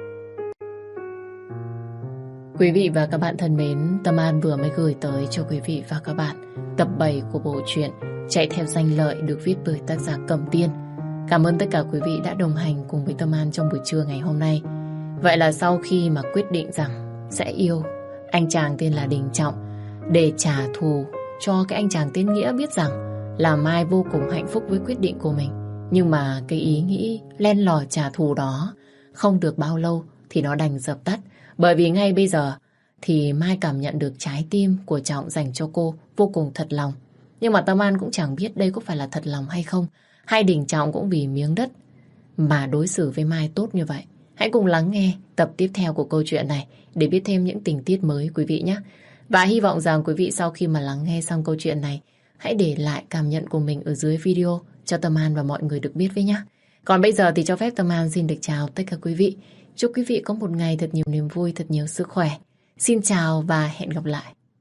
Quý vị và các bạn thân mến, Tâm An vừa mới gửi tới cho quý vị và các bạn tập bảy của bộ truyện Chạy Theo Danh Lợi được viết bởi tác giả Cẩm Tiên. Cảm ơn tất cả quý vị đã đồng hành cùng với Tâm An trong buổi trưa ngày hôm nay. Vậy là sau khi mà quyết định rằng sẽ yêu anh chàng tên là Đình Trọng để trả thù cho cái anh chàng tên Nghĩa biết rằng là Mai vô cùng hạnh phúc với quyết định của mình, nhưng mà cái ý nghĩ len lỏi trả thù đó không được bao lâu thì nó đành dập tắt. Bởi vì ngay bây giờ thì Mai cảm nhận được trái tim của Trọng dành cho cô vô cùng thật lòng. Nhưng mà Tâm An cũng chẳng biết đây có phải là thật lòng hay không, hay Đình Trọng cũng vì miếng đất mà đối xử với Mai tốt như vậy. Hãy cùng lắng nghe tập tiếp theo của câu chuyện này để biết thêm những tình tiết mới quý vị nhé. Và hy vọng rằng quý vị sau khi mà lắng nghe xong câu chuyện này, hãy để lại cảm nhận của mình ở dưới video cho Tâm An và mọi người được biết với nhé. Còn bây giờ thì cho phép Tâm An xin được chào tất cả quý vị. Chúc quý vị có một ngày thật nhiều niềm vui, thật nhiều sức khỏe. Xin chào và hẹn gặp lại.